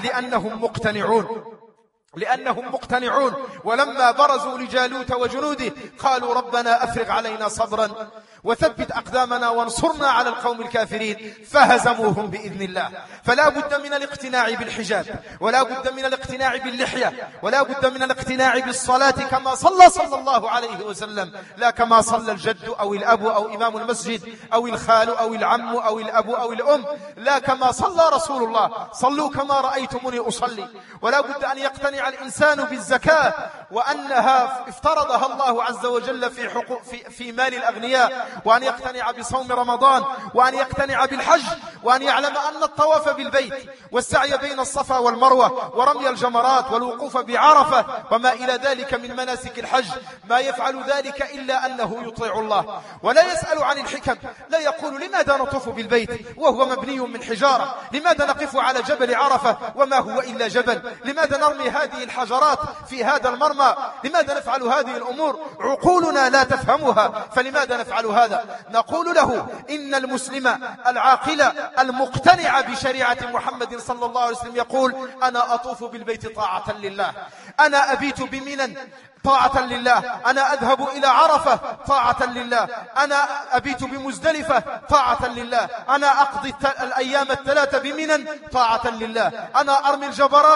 لأنهم مقتنعون. ولما برزوا لجالوت وجنوده قالوا: ربنا أفرغ علينا صبرا وثبت أقدامنا وانصرنا على القوم الكافرين، فهزموهم بإذن الله. فلا بد من الاقتناع بالحجاب، ولا بد من الاقتناع باللحية، ولا بد من الاقتناع بالصلاة كما صلى الله عليه وسلم، لا كما صلى الجد أو الأب أو إمام المسجد أو الخال أو العم أو الأب أو الأم، لا كما صلى رسول الله: صلوا كما رأيتموني أصلي. ولا بد أن يقتنع الإنسان بالزكاة، وأنها افترضها الله عز وجل في مال الأغنياء، وأن يقتنع بصوم رمضان، وأن يقتنع بالحج، وأن يعلم أن الطواف بالبيت والسعي بين الصفا والمروة ورمي الجمرات والوقوف بعرفة وما إلى ذلك من مناسك الحج ما يفعل ذلك إلا أنه يطيع الله، ولا يسأل عن الحكم. لا يقول: لماذا نطوف بالبيت وهو مبني من حجارة؟ لماذا نقف على جبل عرفة وما هو إلا جبل؟ لماذا نرمي هذه الحجرات في هذا المرمى؟ لماذا نفعل هذه الأمور؟ عقولنا لا تفهمها، فلماذا نفعل هذا؟ نقول له: إن المسلم العاقل المقتنع بشريعة محمد صلى الله عليه وسلم يقول: أنا أطوف بالبيت طاعة لله، أنا أبيت بمنى طاعة لله، أنا أذهب إلى عرفة طاعة لله، أنا أبيت بمزدلفة طاعة لله، أنا أقضي الأيام الثلاثة بمنى طاعة لله، أنا أرمي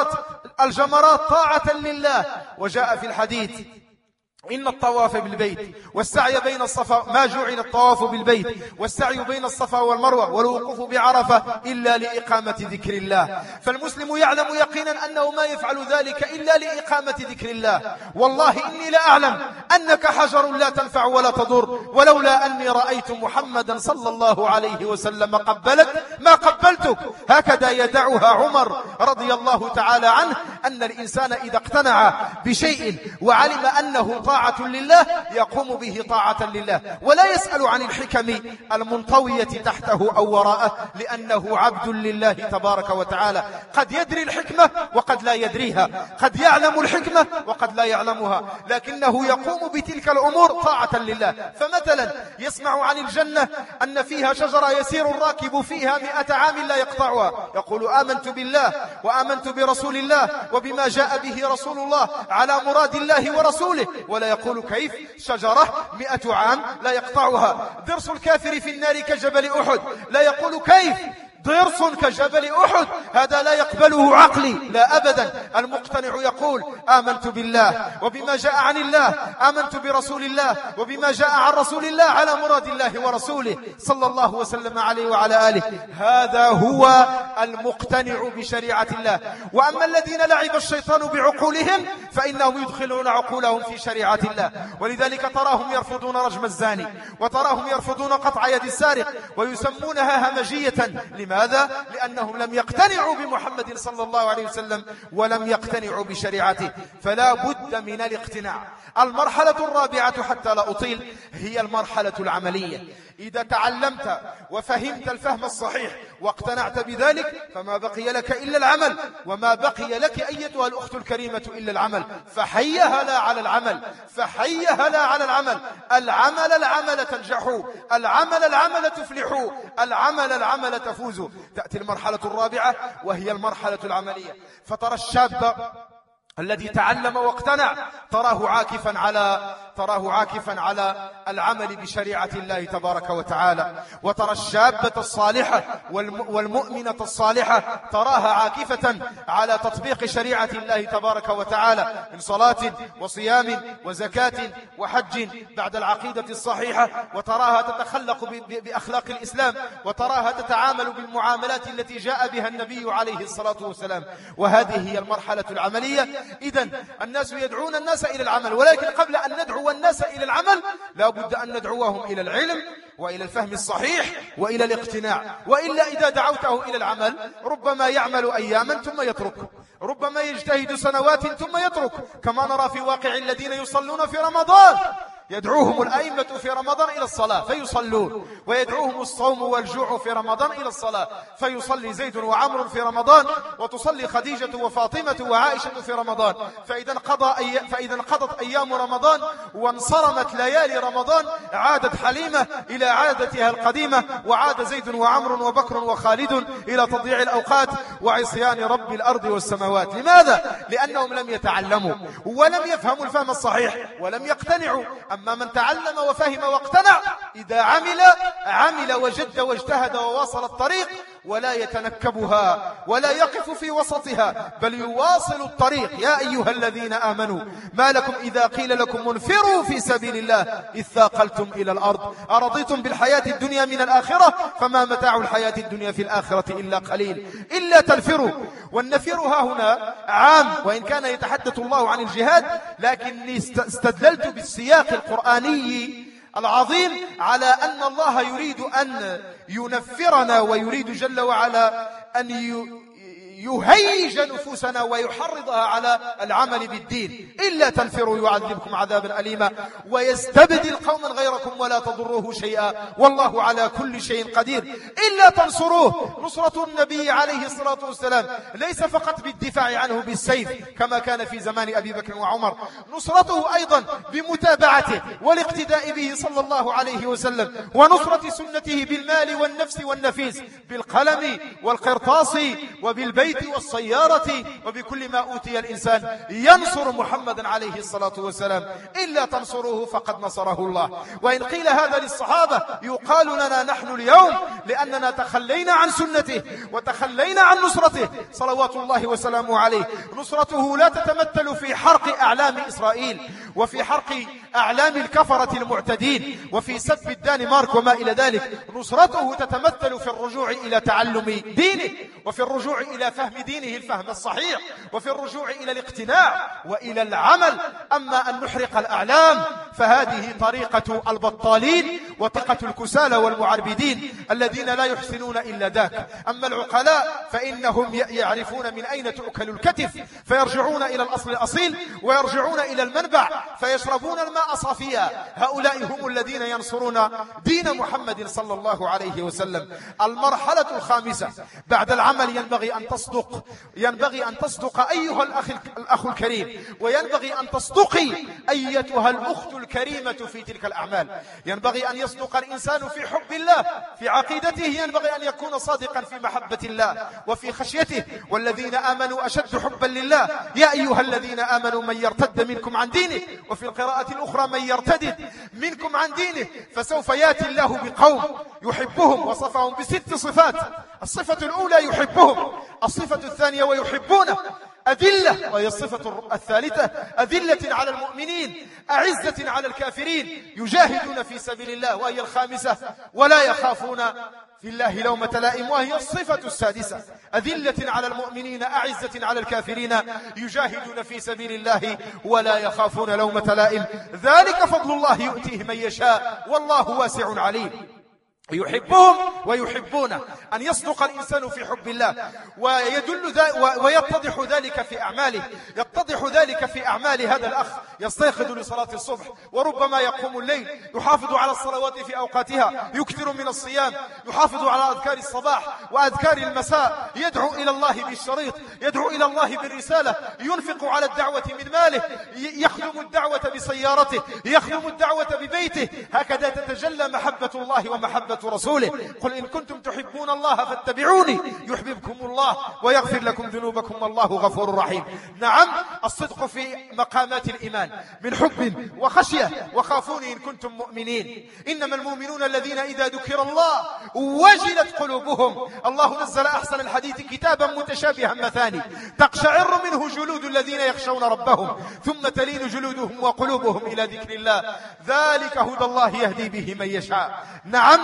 الجمرات طاعة لله. وجاء في الحديث: إن الطواف بالبيت والسعي بين الصفا، ما جعل الطواف بالبيت والسعي بين الصفا والمروة والوقوف بعرفة إلا لإقامة ذكر الله. فالمسلم يعلم يقينا أنه ما يفعل ذلك إلا لإقامة ذكر الله. والله إني لا أعلم أنك حجر لا تنفع ولا تضر، ولولا أني رأيت محمدا صلى الله عليه وسلم قبلك ما قبلتك. هكذا يدعها عمر رضي الله تعالى عنه، أن الإنسان إذا اقتنع بشيء وعلم أنه طاعة لله يقوم به طاعة لله، ولا يسأل عن الحكم المنطوية تحته أو وراءه، لأنه عبد لله تبارك وتعالى. قد يدري الحكمة وقد لا يدريها، قد يعلم الحكمة وقد لا يعلمها، لكنه يقوم يقوم بتلك الأمور طاعة لله. فمثلا يسمع عن الجنة أن فيها شجرة يسير الراكب فيها 100 عام لا يقطعها، يقول آمنت بالله وآمنت برسول الله وبما جاء به رسول الله على مراد الله ورسوله، ولا يقول كيف شجرة 100 عام لا يقطعها. ضرس الكافر في النار كجبل أحد، لا يقول كيف ضرس كجبل أحد، هذا لا يقبله عقلي، لا أبدا. المقتنع يقول آمنت بالله وبما جاء عن الله، آمنت برسول الله وبما جاء عن رسول الله على مراد الله ورسوله صلى الله وسلم عليه وعلى آله. هذا هو المقتنع بشريعة الله. وأما الذين لعب الشيطان بعقولهم فإنهم يدخلون عقولهم في شريعة الله، ولذلك تراهم يرفضون رجم الزاني، وتراهم يرفضون قطع يد السارق، ويسمونها همجية. لماذا؟ لأنهم لم يقتنعوا بمحمد صلى الله عليه وسلم ولم يقتنعوا بشريعته. فلا بد من الاقتناع. المرحلة الرابعة حتى لا أطيل هي المرحلة العملية. إذا تعلمت وفهمت الفهم الصحيح واقتنعت بذلك فما بقي لك إلا العمل، وما بقي لك أيتها الأخت الكريمة إلا العمل. فحيها لا على العمل، فحيها لا على العمل. العمل تنجحوا، العمل تفلحوا، العمل تفوزوا. تأتي المرحلة الرابعة وهي المرحلة العملية. فترى الشاب الذي تعلم واقتنع تراه عاكفا على العمل بشريعة الله تبارك وتعالى. وترى الشابة الصالحة والمؤمنة الصالحة تراها عاكفة على تطبيق شريعة الله تبارك وتعالى من صلاة وصيام وزكاة وحج بعد العقيدة الصحيحة، وتراها تتخلق بأخلاق الإسلام، وتراها تتعامل بالمعاملات التي جاء بها النبي عليه الصلاة والسلام. وهذه هي المرحلة العملية. إذن الناس يدعون الناس إلى العمل، ولكن قبل أن ندعو الناس إلى العمل لا بد أن ندعوهم إلى العلم وإلى الفهم الصحيح وإلى الاقتناع. وإلا إذا دعوته إلى العمل ربما يعمل أياما ثم يترك، ربما يجتهد سنوات ثم يترك، كما نرى في واقع الذين يصلون في رمضان. يدعوهم الأئمة في رمضان إلى الصلاة فيصلون، ويدعوهم الصوم والجوع في رمضان إلى الصلاة فيصلي زيد وعمر في رمضان، وتصلي خديجة وفاطمة وعائشة في رمضان. فإذا انقضت أيام رمضان وانصرمت ليالي رمضان عادت حليمة إلى عادتها القديمة، وعاد زيد وعمر وبكر وخالد إلى تضييع الأوقات وعصيان رب الأرض والسماوات. لماذا؟ لأنهم لم يتعلموا ولم يفهموا الفهم الصحيح ولم يقتنعوا. أما من تعلم وفهم واقتنع إذا عمل وجد واجتهد وواصل الطريق ولا يتنكبها ولا يقف في وسطها بل يواصل الطريق. يا أيها الذين آمنوا ما لكم إذا قيل لكم انفروا في سبيل الله إذ ثاقلتم إلى الأرض أرضيتم بالحياة الدنيا من الآخرة فما متاع الحياة الدنيا في الآخرة إلا قليل إلا تنفروا. والنفر ها هنا عام، وإن كان يتحدث الله عن الجهاد، لكني استدللت بالسياق القرآني العظيم على أن الله يريد أن ينفرنا ويريد جل وعلا أن يهيج نفوسنا ويحرضها على العمل بالدين. إلا تنفروا يعذبكم عذابا أليما ويستبدل قوما غيركم ولا تضروه شيئا والله على كل شيء قدير. إلا تنصروه، نصرة النبي عليه الصلاة والسلام ليس فقط بالدفاع عنه بالسيف كما كان في زمان أبي بكر وعمر، نصرته أيضا بمتابعته والاقتداء به صلى الله عليه وسلم، ونصرة سنته بالمال والنفس والنفيس، بالقلم والقرطاس وبالبيت والسيارة وبكل ما أوتي الإنسان ينصر محمدا عليه الصلاة والسلام. إلا تنصروه فقد نصره الله. وإن قيل هذا للصحابة يقال لنا نحن اليوم لأننا تخلينا عن سنته وتخلينا عن نصرته صلوات الله وسلامه عليه. نصرته لا تتمثل في حرق أعلام إسرائيل وفي حرق أعلام الكفرة المعتدين وفي سب الدنمارك وما إلى ذلك. نصرته تتمثل في الرجوع إلى تعلم دينه وفي الرجوع إلى فهم دينه الفهم الصحيح وفي الرجوع إلى الاقتناع وإلى العمل. أما أن نحرق الأعلام فهذه طريقة البطالين وطقة الكسالى والمعربدين الذين لا يحسنون إلا ذاك. أما العقلاء فإنهم يعرفون من أين تؤكل الكتف، فيرجعون إلى الأصل الأصيل ويرجعون إلى المنبع فيشربون الماء صافيا. هؤلاء هم الذين ينصرون دين محمد صلى الله عليه وسلم. المرحلة الخامسة بعد العمل ينبغي أن تصدق أيها الأخ الكريم، وينبغي أن تصدقي أيتها الأخت الكريمة في تلك الأعمال. ينبغي أن يصدق الإنسان في حب الله، في عقيدته ينبغي أن يكون صادقا في محبة الله وفي خشيته. والذين آمنوا أشد حبا لله. يا أيها الذين آمنوا من يرتد منكم عن دينه، وفي القراءة الأخرى من يرتد منكم عن دينه فسوف يأتي الله بقوم يحبهم، وصفهم ب6 صفات. الصفة الأولى يحبهم، الصفة الثانية ويحبونه أذلة، وهي الصفة الثالثة أذلة على المؤمنين أعزة على الكافرين يجاهدون في سبيل الله، وهي الخامسة ولا يخافون في الله لومة لائم، وهي الصفة السادسة أذلة على المؤمنين أعزة على الكافرين يجاهدون في سبيل الله ولا يخافون لومة لائم. ذلك فضل الله يؤتيه من يشاء والله واسع عليم. يحبهم ويحبونه، أن يصدق الإنسان في حب الله، ويتضح ذلك في أعماله. يتضح ذلك في أعمال هذا الأخ يستيقظ لصلاة الصبح، وربما يقوم الليل، يحافظ على الصلوات في أوقاتها، يكثر من الصيام، يحافظ على أذكار الصباح وأذكار المساء، يدعو إلى الله بالشريط، يدعو إلى الله بالرسالة، ينفق على الدعوة من ماله، يخدم الدعوة بسيارته، يخدم الدعوة ببيته. هكذا تتجلى محبة الله ومحبة رسوله. قل إن كنتم تحبون الله فاتبعوني يحببكم الله ويغفر لكم ذنوبكم والله غفور رحيم. نعم، الصدق في مقامات الإيمان من حب وخشية، وخافوني إن كنتم مؤمنين. إنما المؤمنون الذين إذا ذكر الله وجلت قلوبهم. الله نزل أحسن الحديث كتابا متشابها مثاني تقشعر منه جلود الذين يخشون ربهم ثم تلين جلودهم وقلوبهم إلى ذكر الله. ذلك هدى الله يهدي به من يشاء. نعم،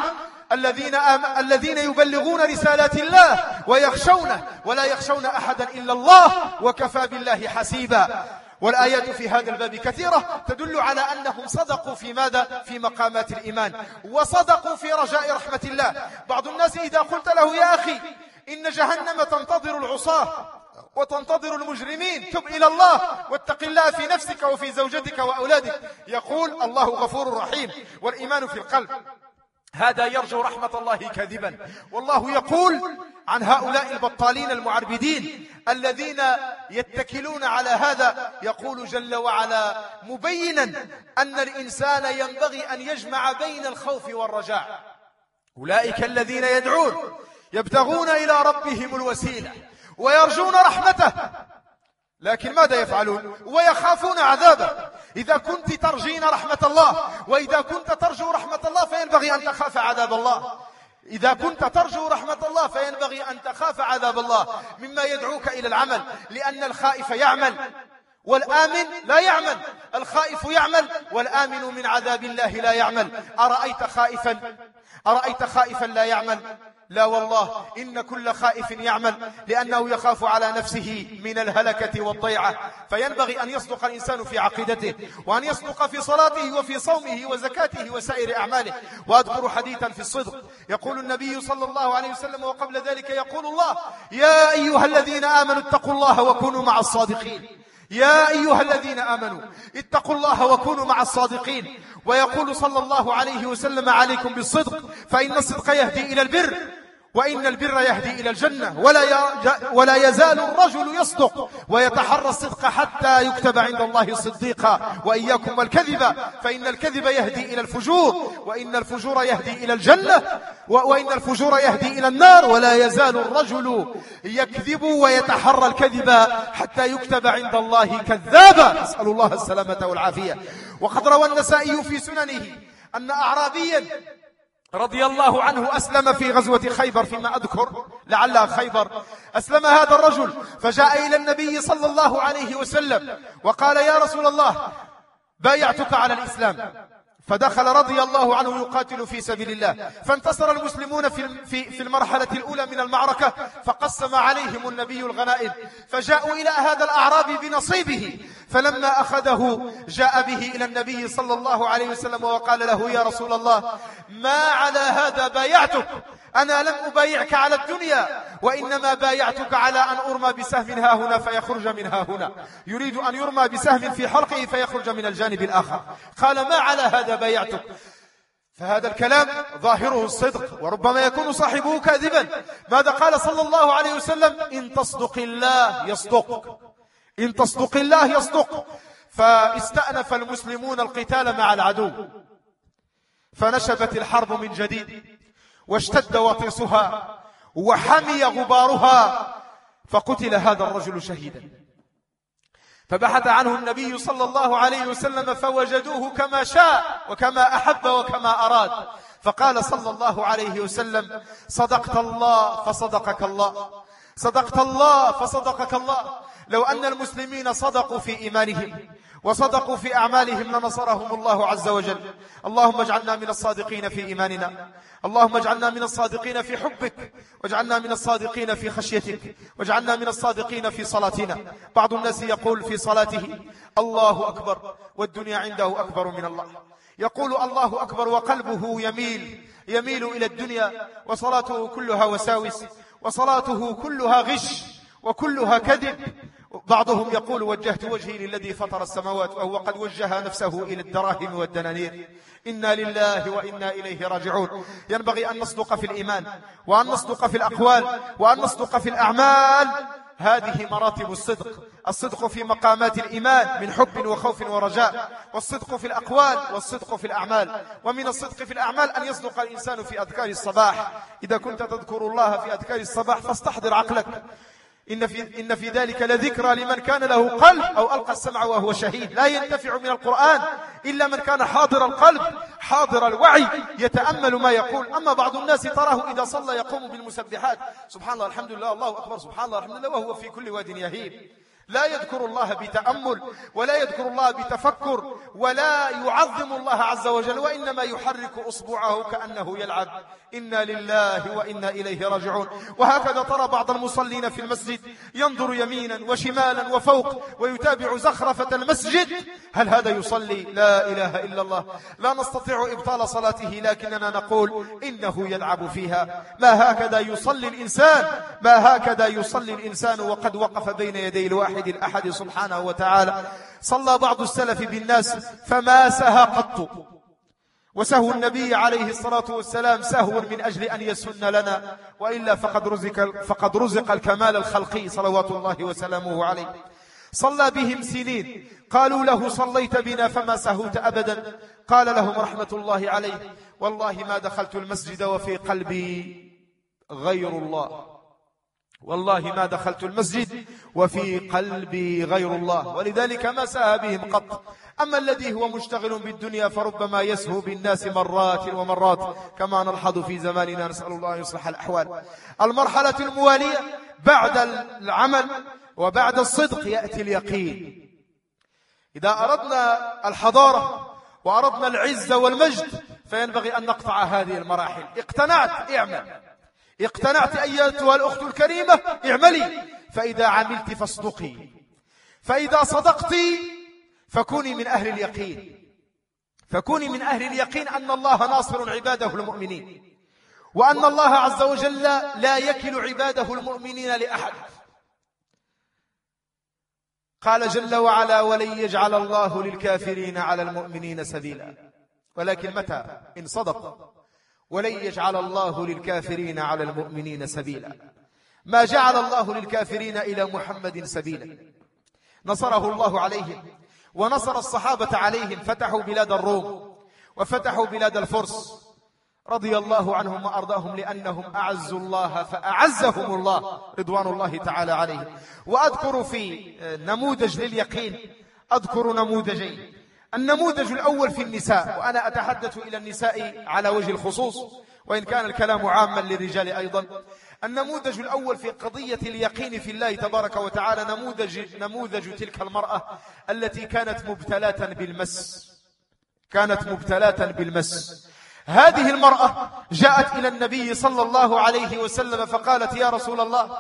الذين يبلغون رسالات الله ويخشونه ولا يخشون أحدا إلا الله وكفى بالله حسيبا. والآيات في هذا الباب كثيرة تدل على أنهم صدقوا في ماذا؟ في مقامات الإيمان، وصدقوا في رجاء رحمة الله. بعض الناس إذا قلت له يا أخي إن جهنم تنتظر العصاة وتنتظر المجرمين، تب إلى الله واتق الله في نفسك وفي زوجتك وأولادك، يقول الله غفور رحيم والإيمان في القلب. هذا يرجو رحمة الله كاذبا. والله يقول عن هؤلاء البطالين المعربدين الذين يتكلون على هذا، يقول جل وعلا مبينا أن الإنسان ينبغي أن يجمع بين الخوف والرجاء. أولئك الذين يدعون يبتغون إلى ربهم الوسيلة ويرجون رحمته، لكن ماذا يفعلون؟ ويخافون عذابه. إذا كنت ترجين رحمة الله وإذا كنت ترجو رحمة الله فينبغي أن تخاف عذاب الله. إذا كنت ترجو رحمة الله فينبغي أن تخاف عذاب الله، مما يدعوك إلى العمل، لأن الخائف يعمل والآمن لا يعمل. الخائف يعمل والآمن من عذاب الله لا يعمل. أرأيت خائفا لا يعمل؟ لا والله، إن كل خائف يعمل لأنه يخاف على نفسه من الهلكة والضيعة. فينبغي أن يصدق الإنسان في عقيدته، وأن يصدق في صلاته وفي صومه وزكاته وسائر أعماله. وأذكر حديثا في الصدق، يقول النبي صلى الله عليه وسلم وقبل ذلك يقول الله: يا أيها الذين آمنوا اتقوا الله وكونوا مع الصادقين. يا أيها الذين آمنوا اتقوا الله وكونوا مع الصادقين. ويقول صلى الله عليه وسلم: عليكم بالصدق فإن الصدق يهدي إلى البر وإن البر يهدي إلى الجنة. ولا يزال الرجل يصدق ويتحرى الصدق حتى يكتب عند الله صديقا. وإياكم والكذب فإن الكذب يهدي إلى الفجور وإن الفجور يهدي إلى الجنة وإن الفجور يهدي إلى النار. ولا يزال الرجل يكذب ويتحرى الكذب حتى يكتب عند الله كذابا. نسأل الله السلامة والعافية. وقد روى النسائي في سننه أن أعرابيا رضي الله عنه أسلم في غزوة خيبر، فيما أذكر لعلها خيبر. أسلم هذا الرجل فجاء إلى النبي صلى الله عليه وسلم وقال: يا رسول الله بايعتك على الإسلام، فدخل رضي الله عنه يقاتل في سبيل الله، فانتصر المسلمون في المرحلة الأولى من المعركة، فقسم عليهم النبي الغنائم، فجاءوا إلى هذا الأعرابي بنصيبه، فلما أخذه جاء به إلى النبي صلى الله عليه وسلم وقال له: يا رسول الله، ما على هذا بايعتك؟ أنا لم أبايعك على الدنيا، وإنما بايعتك على أن أرمى بسهم ها هنا فيخرج من ها هنا. يريد أن يرمى بسهم في حلقه فيخرج من الجانب الآخر. قال: ما على هذا بايعتك؟ فهذا الكلام ظاهره الصدق، وربما يكون صاحبه كاذبا. ماذا قال صلى الله عليه وسلم؟ إن تصدق الله يصدق، إن تصدق الله يصدق. فاستأنف المسلمون القتال مع العدو، فنشبت الحرب من جديد، واشتد وطيسها، وحمي غبارها، فقتل هذا الرجل شهيدا. فبحث عنه النبي صلى الله عليه وسلم فوجدوه كما شاء وكما أحب وكما أراد، فقال صلى الله عليه وسلم: صدقت الله فصدقك الله، صدقت الله فصدقك الله. لو أن المسلمين صدقوا في إيمانهم وصدقوا في أعمالهم لنصرهم الله عز وجل. اللهم اجعلنا من الصادقين في إيماننا، اللهم اجعلنا من الصادقين في حبك، واجعلنا من الصادقين في خشيتك، واجعلنا من الصادقين في صلاتنا. بعض الناس يقول في صلاته: الله أكبر، والدنيا عنده أكبر من الله. يقول الله أكبر وقلبه يميل إلى الدنيا، وصلاته كلها وساوس، وصلاته كلها غش، وكلها كذب. بعضهم يقول: وجهت وجهي للذي فطر السماوات، وهو قد وجه نفسه إلى الدراهم والدنانير. إنا لله وإنا إليه راجعون. ينبغي أن نصدق في الإيمان، وأن نصدق في الأقوال، وأن نصدق في الأعمال. هذه مراتب الصدق: الصدق في مقامات الإيمان من حب وخوف ورجاء، والصدق في الأقوال، والصدق في الأعمال. ومن الصدق في الأعمال أن يصدق الإنسان في أذكار الصباح. إذا كنت تذكر الله في أذكار الصباح فاستحضر عقلك، إن في ذلك لذكرى لمن كان له قلب أو ألقى السمع وهو شهيد. لا ينتفع من القرآن إلا من كان حاضر القلب حاضر الوعي يتأمل ما يقول. أما بعض الناس تراه إذا صلى يقوم بالمسبحات: سبحان الله الحمد لله الله أكبر سبحان الله الحمد لله، وهو في كل واد يهيم. لا يذكر الله بتأمل، ولا يذكر الله بتفكر، ولا يعظم الله عز وجل، وإنما يحرك أصبعه كأنه يلعب. إنا لله وإنا إليه راجعون. وهكذا ترى بعض المصلين في المسجد ينظر يمينا وشمالا وفوق ويتابع زخرفة المسجد. هل هذا يصلي؟ لا إله إلا الله. لا نستطيع إبطال صلاته، لكننا نقول إنه يلعب فيها. ما هكذا يصلي الإنسان، ما هكذا يصلي الإنسان وقد وقف بين يدي الواحد الأحد سبحانه وتعالى. صلى بعض السلف بالناس فما سهى قط، وسهو النبي عليه الصلاة والسلام سهو من أجل أن يسن لنا، وإلا فقد رزق الكمال الخلقي صلوات الله وسلامه عليه. صلى بهم سنين، قالوا له: صليت بنا فما سهوت أبدا. قال لهم رحمة الله عليه: والله ما دخلت المسجد وفي قلبي غير الله، والله ما دخلت المسجد وفي قلبي غير الله، ولذلك ما ساهى بهم قط. أما الذي هو مشتغل بالدنيا فربما يسهو بالناس مرات ومرات، كما نلحظ في زماننا، نسأل الله أن يصلح الأحوال. المرحلة الموالية بعد العمل وبعد الصدق يأتي اليقين. إذا أردنا الحضارة وأردنا العزة والمجد فينبغي أن نقطع هذه المراحل. اقتنعت؟ اعمل. اقتنعت أيتها الأخت الكريمة؟ اعملي. فإذا عملت فاصدقي، فإذا صدقت فكوني من أهل اليقين، فكوني من أهل اليقين أن الله ناصر عباده المؤمنين، وأن الله عز وجل لا يكل عباده المؤمنين لأحد. قال جل وعلا: ولن يجعل الله للكافرين على المؤمنين سبيلا. ولكن متى؟ إن صدق. ولن يجعل الله للكافرين على المؤمنين سبيلا. ما جعل الله للكافرين إلى محمد سبيلا. نصره الله عليهم ونصر الصحابة عليهم، فتحوا بلاد الروم وفتحوا بلاد الفرس رضي الله عنهم وأرضاهم، لأنهم أعزوا الله فأعزهم الله رضوان الله تعالى عليهم. وأذكر في نموذج لليقين أذكر نموذجين. النموذج الأول في النساء، وأنا أتحدث إلى النساء على وجه الخصوص وإن كان الكلام عاما للرجال أيضا. النموذج الأول في قضية اليقين في الله تبارك وتعالى نموذج تلك المرأة التي كانت مبتلاة بالمس. كانت مبتلاة بالمس. هذه المرأة جاءت إلى النبي صلى الله عليه وسلم فقالت: يا رسول الله،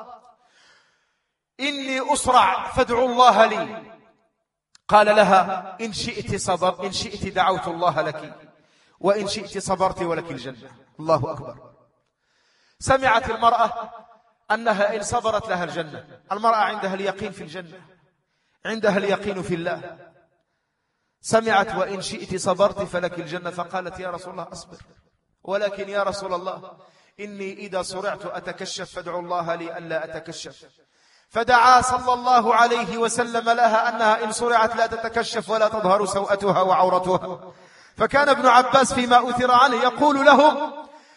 إني أسرع فادعوا الله لي. قال لها: إن شئت دعوت الله لك، وإن شئت صبرت ولك الجنة. الله أكبر. سمعت المرأة أنها إن صبرت لها الجنة. المرأة عندها اليقين في الجنة، عندها اليقين في الله. سمعت: وإن شئت صبرت فلك الجنة. فقالت: يا رسول الله أصبر، ولكن يا رسول الله إني إذا صرعت أتكشف فادعوا الله لي ألا أتكشف. فدعا صلى الله عليه وسلم لها أنها إن صرعت لا تتكشف ولا تظهر سوءتها وعورتها. فكان ابن عباس فيما أثر عنه يقول لهم: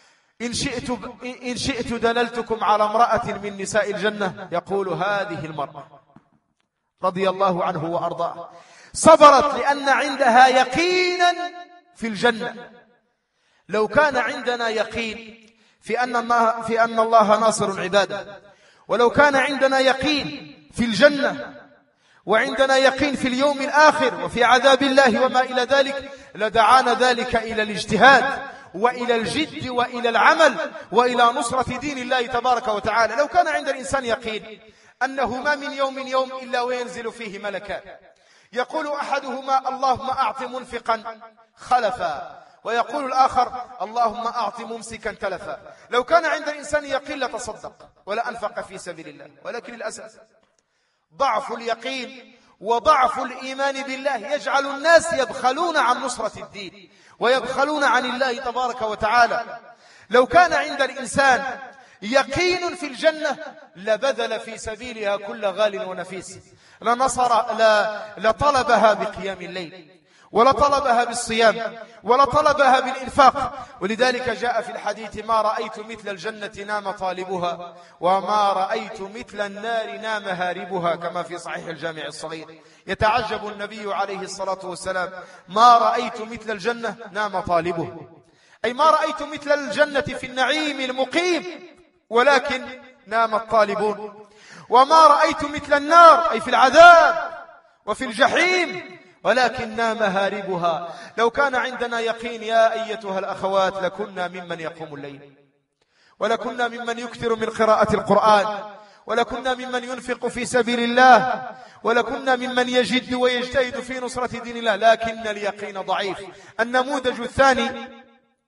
إن شئت دللتكم على امرأة من نساء الجنة. يقول: هذه المرأة رضي الله عنه وأرضاه صبرت لأن عندها يقينا في الجنة. لو كان عندنا يقين في أن الله ناصر عباده، ولو كان عندنا يقين في الجنة، وعندنا يقين في اليوم الآخر وفي عذاب الله وما إلى ذلك، لدعانا ذلك إلى الاجتهاد وإلى الجد وإلى العمل وإلى نصرة دين الله تبارك وتعالى. لو كان عند الإنسان يقين أنه ما من يوم إلا وينزل فيه ملكان، يقول أحدهما: اللهم أعط منفقا خلفا، ويقول الآخر: اللهم أعط ممسكا تلفا. لو كان عند الإنسان يقين لتصدق ولا أنفق في سبيل الله، ولكن للأسف ضعف اليقين وضعف الإيمان بالله يجعل الناس يبخلون عن نصرة الدين ويبخلون عن الله تبارك وتعالى. لو كان عند الإنسان يقين في الجنة لبذل في سبيلها كل غال ونفيس، لطلبها بقيام الليل، ولطلبها بالصيام، ولطلبها بالإنفاق. ولذلك جاء في الحديث: ما رأيت مثل الجنة نام طالبها، وما رأيت مثل النار نام هاربها، كما في صحيح الجامع الصغير. يتعجب النبي عليه الصلاة والسلام: ما رأيت مثل الجنة نام طالبه، أي ما رأيت مثل الجنة في النعيم المقيم، ولكن نام الطالبون. وما رأيت مثل النار، أي في العذاب وفي الجحيم، ولكن نام هاربها. لو كان عندنا يقين يا أيتها الأخوات لكنا ممن يقوم الليل، ولكنا ممن يكثر من قراءة القرآن، ولكنا ممن ينفق في سبيل الله، ولكنا ممن يجد ويجتهد في نصرة دين الله، لكن اليقين ضعيف. النموذج الثاني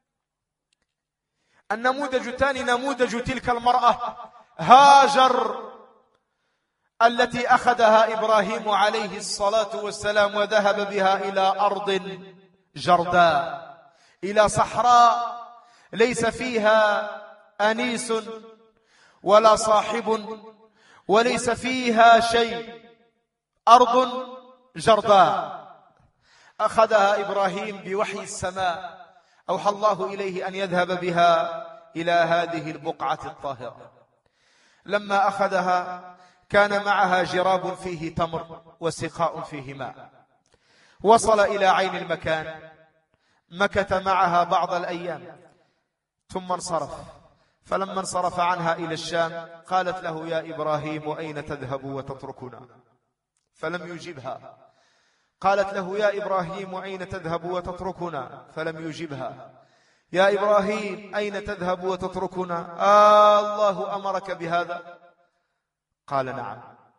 نموذج تلك المرأة هاجر، التي أخذها إبراهيم عليه الصلاة والسلام وذهب بها إلى أرض جرداء، إلى صحراء ليس فيها أنيس ولا صاحب وليس فيها شيء، أرض جرداء. أخذها إبراهيم بوحي السماء، أوحى الله إليه أن يذهب بها إلى هذه البقعة الطاهرة. لما أخذها كان معها جراب فيه تمر وسقاء فيه ماء. وصل إلى عين المكان، مكث معها بعض الأيام ثم انصرف. فلما انصرف عنها إلى الشام قالت له: يا إبراهيم أين تذهب وتتركنا؟ فلم يجبها. قالت له: يا إبراهيم أين تذهب وتتركنا؟ فلم يجبها. يا إبراهيم أين تذهب وتتركنا؟ الله أمرك بهذا؟ قال: نعم.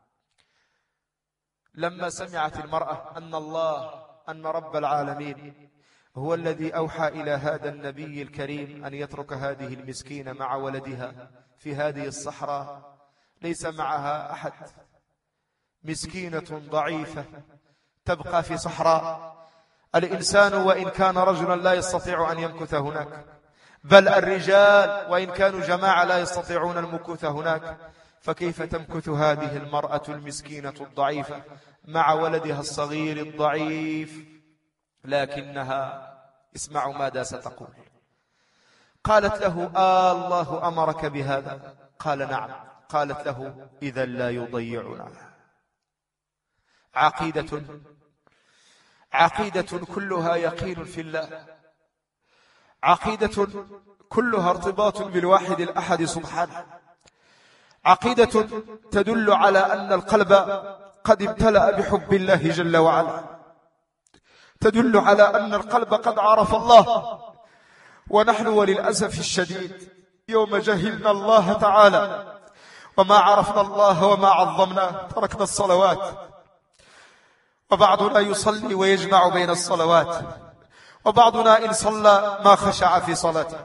لما سمعت المرأة أن رب العالمين هو الذي أوحى إلى هذا النبي الكريم أن يترك هذه المسكينة مع ولدها في هذه الصحراء، ليس معها أحد، مسكينة ضعيفة تبقى في صحراء. الإنسان وإن كان رجلا لا يستطيع أن يمكث هناك، بل الرجال وإن كانوا جماعة لا يستطيعون المكوث هناك، فكيف تمكث هذه المرأة المسكينة الضعيفة مع ولدها الصغير الضعيف؟ لكنها، اسمعوا ماذا ستقول. قالت له: الله أمرك بهذا؟ قال: نعم. قالت له: إذا لا يضيعنا. عقيدة كلها يقين في الله، عقيدة كلها ارتباط بالواحد الأحد سبحانه، عقيدة تدل على أن القلب قد امتلأ بحب الله جل وعلا، تدل على أن القلب قد عرف الله. ونحن وللأسف الشديد يوم جهلنا الله تعالى وما عرفنا الله وما عظمناه تركنا الصلوات، وبعضنا يصلي ويجمع بين الصلوات، وبعضنا إن صلى ما خشع في صلاته،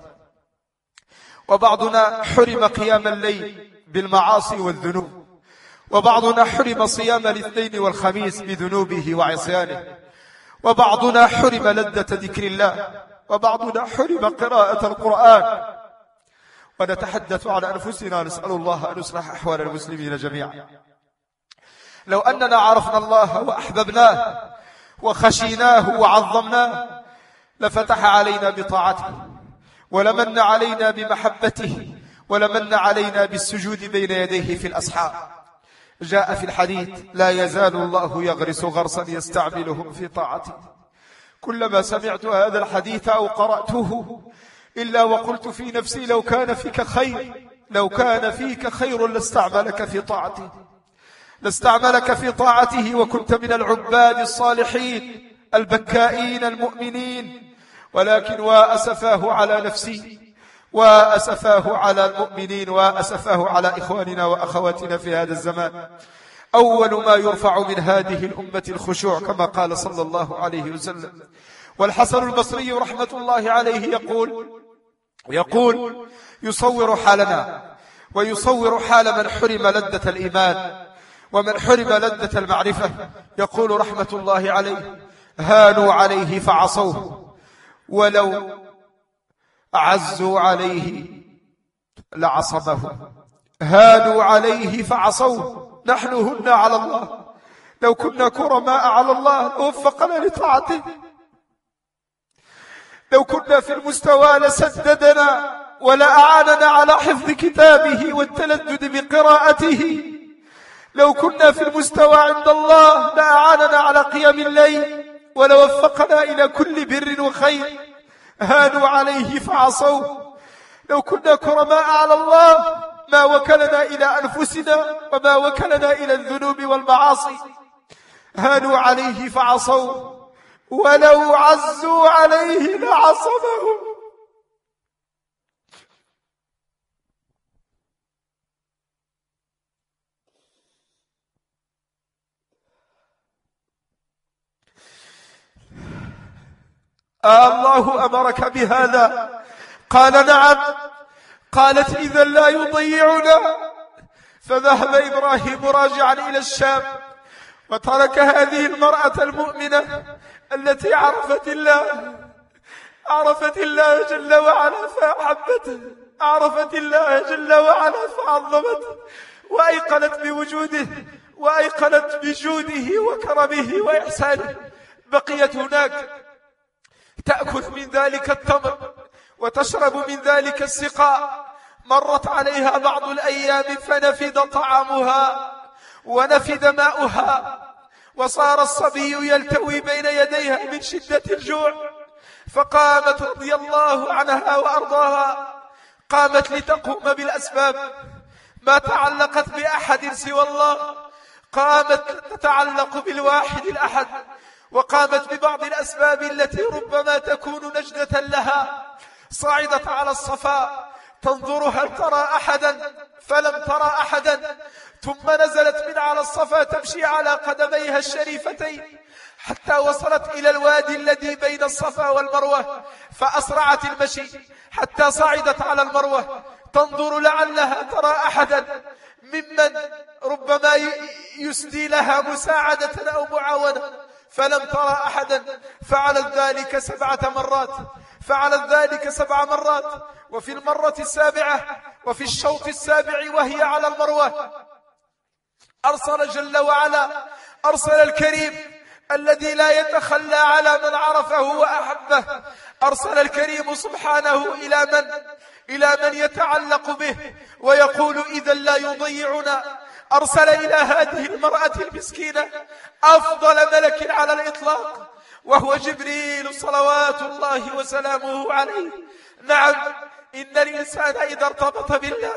وبعضنا حرم قيام الليل بالمعاصي والذنوب، وبعضنا حرم صيام الاثنين والخميس بذنوبه وعصيانه، وبعضنا حرم لذة ذكر الله، وبعضنا حرم قراءة القرآن. ونتحدث عن أنفسنا، نسأل الله أن يصلح أحوال المسلمين جميعا. لو أننا عرفنا الله وأحببناه وخشيناه وعظمناه لفتح علينا بطاعته، ولمن علينا بمحبته، ولمن علينا بالسجود بين يديه في الأسحار. جاء في الحديث: لا يزال الله يغرس غرسا يستعملهم في طاعته. كلما سمعت هذا الحديث أو قرأته إلا وقلت في نفسي: لو كان فيك خير، لو كان فيك خير لاستعملك في طاعته، لاستعملك في طاعته وكنت من العباد الصالحين البكائين المؤمنين. ولكن وأسفاه على نفسي، وأسفاه على المؤمنين، وأسفاه على إخواننا وأخواتنا في هذا الزمان. أول ما يرفع من هذه الأمة الخشوع كما قال صلى الله عليه وسلم. والحسن البصري رحمة الله عليه يقول يصور حالنا ويصور حال من حرم لذة الإيمان ومن حرم لذة المعرفة. يقول رحمة الله عليه: هانوا عليه فعصوه، ولو عزوا عليه لعصمه. هانوا عليه فعصوه، نحن هنا على الله. لو كنا كرماء على الله لوفقنا لطاعته، لو كنا في المستوى لسددنا ولأعاننا على حفظ كتابه والتلذذ بقراءته. لو كنا في المستوى عند الله لأعاننا على قيام الليل ولوفقنا إلى كل بر وخير. هانوا عليه فعصوه. لو كنا كرماء على الله ما وكلنا إلى أنفسنا وما وكلنا إلى الذنوب والمعاصي. هانوا عليه فعصوه، ولو عزوا عليه لعصمهم. الله أمرك بهذا؟ قال: نعم. قالت: إذا لا يضيعنا. فذهب إبراهيم راجعا إلى الشام وترك هذه المرأة المؤمنة التي عرفت الله جل وعلا فأحبته، عرفت الله جل وعلا فعظمته، وأيقنت بوجوده، وأيقنت بجوده وكرمه وإحسانه. بقيت هناك تأكل من ذلك التمر وتشرب من ذلك السقاء. مرت عليها بعض الأيام فنفد طعامها ونفد ماؤها، وصار الصبي يلتوي بين يديها من شدة الجوع. فقامت رضي الله عنها وأرضاها، قامت لتقوم بالأسباب، ما تعلقت بأحد سوى الله، قامت تتعلق بالواحد الأحد، وقامت ببعض الأسباب التي ربما تكون نجدة لها. صعدت على الصفا تنظر هل ترى أحدا، فلم ترى أحدا. ثم نزلت من على الصفا تمشي على قدميها الشريفتين حتى وصلت إلى الوادي الذي بين الصفا والمروة، فأسرعت المشي حتى صعدت على المروة تنظر لعلها ترى أحدا ممن ربما يسدي لها مساعدة أو معاونة، فلم ترى أحدا. فعلت ذلك 7 مرات، فعلت ذلك 7 مرات. وفي المرة السابعة وفي الشوط السابع وهي على المروة أرسل جل وعلا، أرسل الكريم الذي لا يتخلى على من عرفه وأحبه، أرسل الكريم سبحانه إلى من يتعلق به ويقول: إذا لا يضيعنا. أرسل إلى هذه المرأة المسكينة أفضل ملك على الإطلاق، وهو جبريل صلوات الله وسلامه عليه. نعم، إن الإنسان إذا ارتبط بالله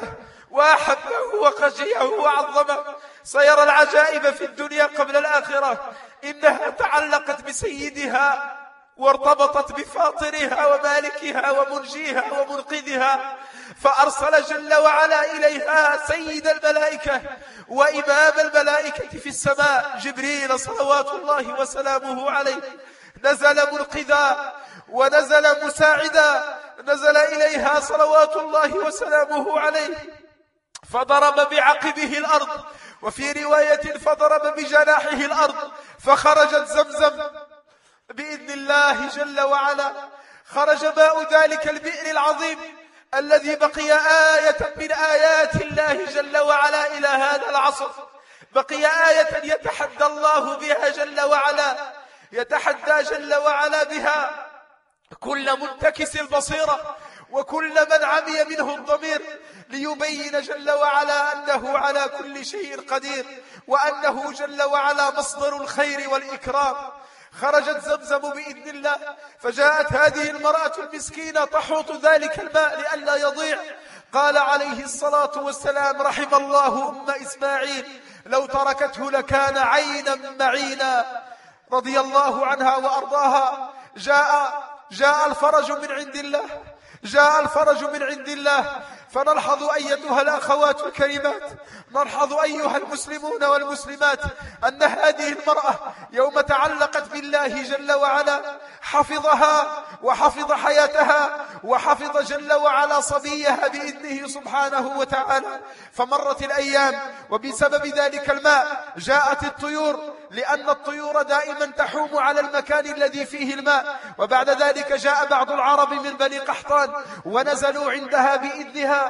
وأحبه وخشيه وعظمه سيرى العجائب في الدنيا قبل الآخرة. إنها تعلقت بسيدها وارتبطت بفاطرها ومالكها ومنجيها ومنقذها، فأرسل جل وعلا إليها سيد الملائكة وإمام الملائكة في السماء جبريل صلوات الله وسلامه عليه. نزل منقذا ونزل مساعدا، نزل إليها صلوات الله وسلامه عليه فضرب بعقبه الأرض، وفي رواية فضرب بجناحه الأرض، فخرجت زمزم بإذن الله جل وعلا. خرج ماء ذلك البئر العظيم الذي بقي آية من آيات الله جل وعلا إلى هذا العصر، بقي آية يتحدى الله بها جل وعلا، يتحدى جل وعلا بها كل منتكس البصيرة وكل من عمي منه الضمير، ليبين جل وعلا أنه على كل شيء قدير، وأنه جل وعلا مصدر الخير والإكرام. خرجت زمزم بإذن الله، فجاءت هذه المرأة المسكينة تحوط ذلك الماء لئلا يضيع. قال عليه الصلاة والسلام: رحم الله أم إسماعيل، لو تركته لكان عينا معينا. رضي الله عنها وأرضاها. جاء الفرج من عند الله، جاء الفرج من عند الله. فنلحظ أيتها الأخوات الكريمات، نلحظ أيها المسلمون والمسلمات، أن هذه المرأة يوم تعلقت بالله جل وعلا حفظها وحفظ حياتها وحفظ جل وعلا صبيها بإذنه سبحانه وتعالى. فمرت الأيام وبسبب ذلك الماء جاءت الطيور، لأن الطيور دائما تحوم على المكان الذي فيه الماء. وبعد ذلك جاء بعض العرب من بني قحطان ونزلوا عندها بإذنها،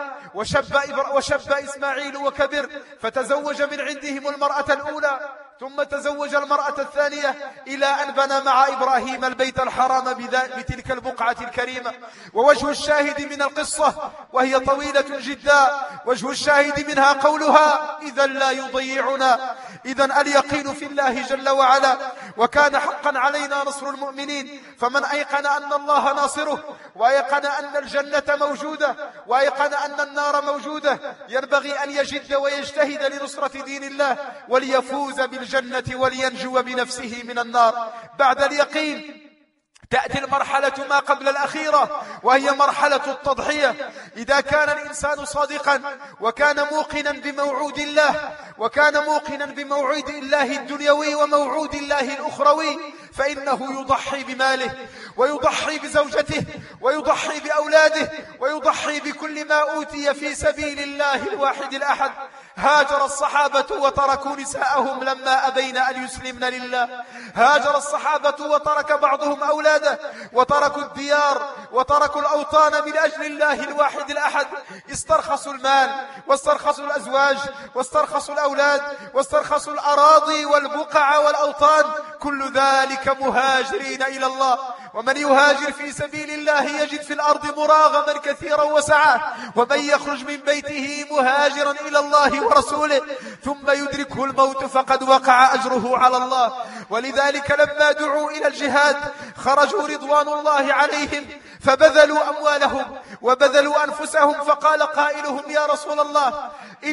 وشب إسماعيل وكبر، فتزوج من عندهم المرأة الأولى، ثم تزوج المرأة الثانية، إلى أن بنى مع إبراهيم البيت الحرام بتلك البقعة الكريمة. ووجه الشاهد من القصة وهي طويلة جدا، وجه الشاهد منها قولها: إذا لا يضيعنا. إذن اليقين في الله جل وعلا، وكان حقا علينا نصر المؤمنين. فمن أيقن أن الله ناصره، وأيقن أن الجنة موجودة، وأيقن أن النار موجودة، ينبغي أن يجد ويجتهد لنصرة دين الله وليفوز بالجنة ولينجو بنفسه من النار. بعد اليقين تأتي المرحلة ما قبل الأخيرة، وهي مرحلة التضحية. إذا كان الإنسان صادقا وكان موقنا بموعود الله، وكان موقنا بموعود الله الدنيوي وموعود الله الأخروي، فإنه يضحي بماله ويضحي بزوجته ويضحي بأولاده ويضحي بكل ما أوتي في سبيل الله الواحد الأحد. هاجر الصحابة وتركوا نساءهم لما أبين أن يسلمن لله. هاجر الصحابة وترك بعضهم أولاده، وتركوا الديار وتركوا الأوطان من أجل الله الواحد الأحد. استرخصوا المال واسترخصوا الأزواج واسترخصوا الأولاد واسترخصوا الأراضي والبقع والأوطان، كل ذلك مهاجرين إلى الله. ومن يهاجر في سبيل الله يجد في الأرض مراغما كثيرا وسعة، ومن يخرج من بيته مهاجرا إلى الله ورسوله ثم يدركه الموت فقد وقع أجره على الله. ولذلك لما دعوا إلى الجهاد خرجوا رضوان الله عليهم فبذلوا أموالهم وبذلوا أنفسهم، فقال قائلهم: يا رسول الله،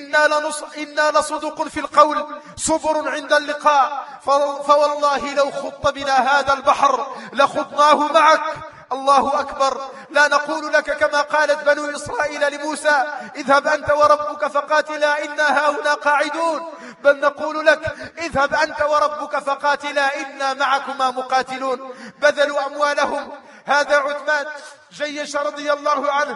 إنا لصدق في القول صبر عند اللقاء، فوالله لو خضت بنا هذا البحر لخضناه معك. الله أكبر. لا نقول لك كما قالت بنو إسرائيل لموسى: اذهب أنت وربك فقاتلا إنا هاهنا قاعدون، بل نقول لك: اذهب أنت وربك فقاتلا إنا معكما مقاتلون. بذلوا أموالهم. هذا عثمان جيش رضي الله عنه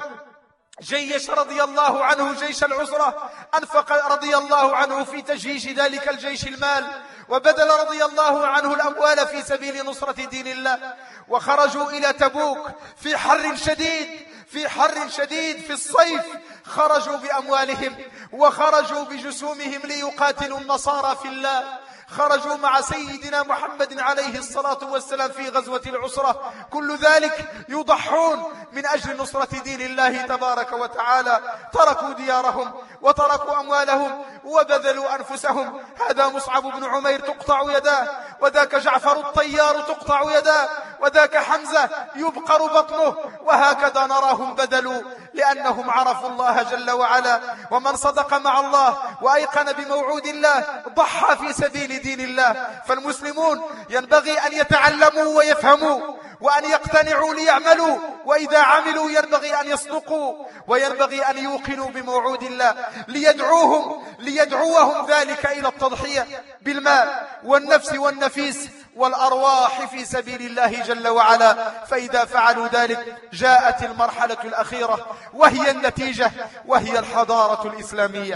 جيش العسرة، أنفق رضي الله عنه في تجيش ذلك الجيش المال، وبذل رضي الله عنه الأموال في سبيل نصرة دين الله. وخرجوا إلى تبوك في حر شديد في الصيف، خرجوا بأموالهم وخرجوا بجسومهم ليقاتلوا النصارى في الله. خرجوا مع سيدنا محمد عليه الصلاة والسلام في غزوة العسرة. كل ذلك يضحون من أجل نصرة دين الله تبارك وتعالى. تركوا ديارهم وتركوا أموالهم وبذلوا أنفسهم. هذا مصعب بن عمير تقطع يداه، وذاك جعفر الطيار تقطع يداه، وذاك حمزة يبقر بطنه. وهكذا نراهم بذلوا لأنهم عرفوا الله جل وعلا. ومن صدق مع الله وأيقن بموعود الله ضحى في سبيل دين الله. فالمسلمون ينبغي أن يتعلموا ويفهموا وأن يقتنعوا ليعملوا، وإذا عملوا ينبغي أن يصدقوا وينبغي أن يوقنوا بموعود الله ليدعوهم ذلك إلى التضحية بالمال والنفس والنفيس والأرواح في سبيل الله جل وعلا. فإذا فعلوا ذلك جاءت المرحلة الأخيرة وهي النتيجة، وهي الحضارة الإسلامية.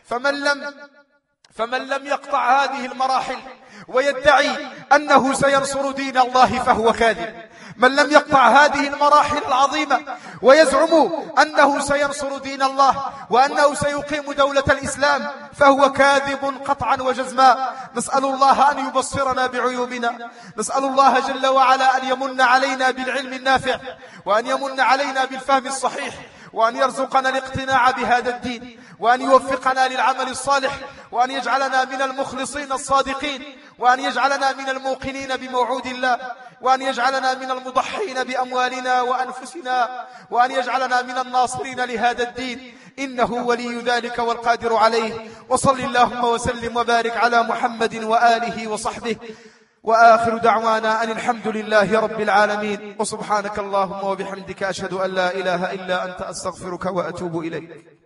فمن لم يقطع هذه المراحل ويدعي أنه سينصر دين الله فهو كاذب. من لم يقطع هذه المراحل العظيمة ويزعم أنه سينصر دين الله وأنه سيقيم دولة الإسلام فهو كاذب قطعا وجزما. نسأل الله أن يبصرنا بعيوبنا، نسأل الله جل وعلا أن يمن علينا بالعلم النافع، وأن يمن علينا بالفهم الصحيح، وأن يرزقنا الاقتناع بهذا الدين، وأن يوفقنا للعمل الصالح، وأن يجعلنا من المخلصين الصادقين، وأن يجعلنا من الموقنين بموعود الله، وأن يجعلنا من المضحين بأموالنا وأنفسنا، وأن يجعلنا من الناصرين لهذا الدين، إنه ولي ذلك والقادر عليه. وصل اللهم وسلم وبارك على محمد وآله وصحبه، وآخر دعوانا أن الحمد لله رب العالمين. وسبحانك اللهم وبحمدك أشهد أن لا إله إلا أنت أستغفرك وأتوب إليك.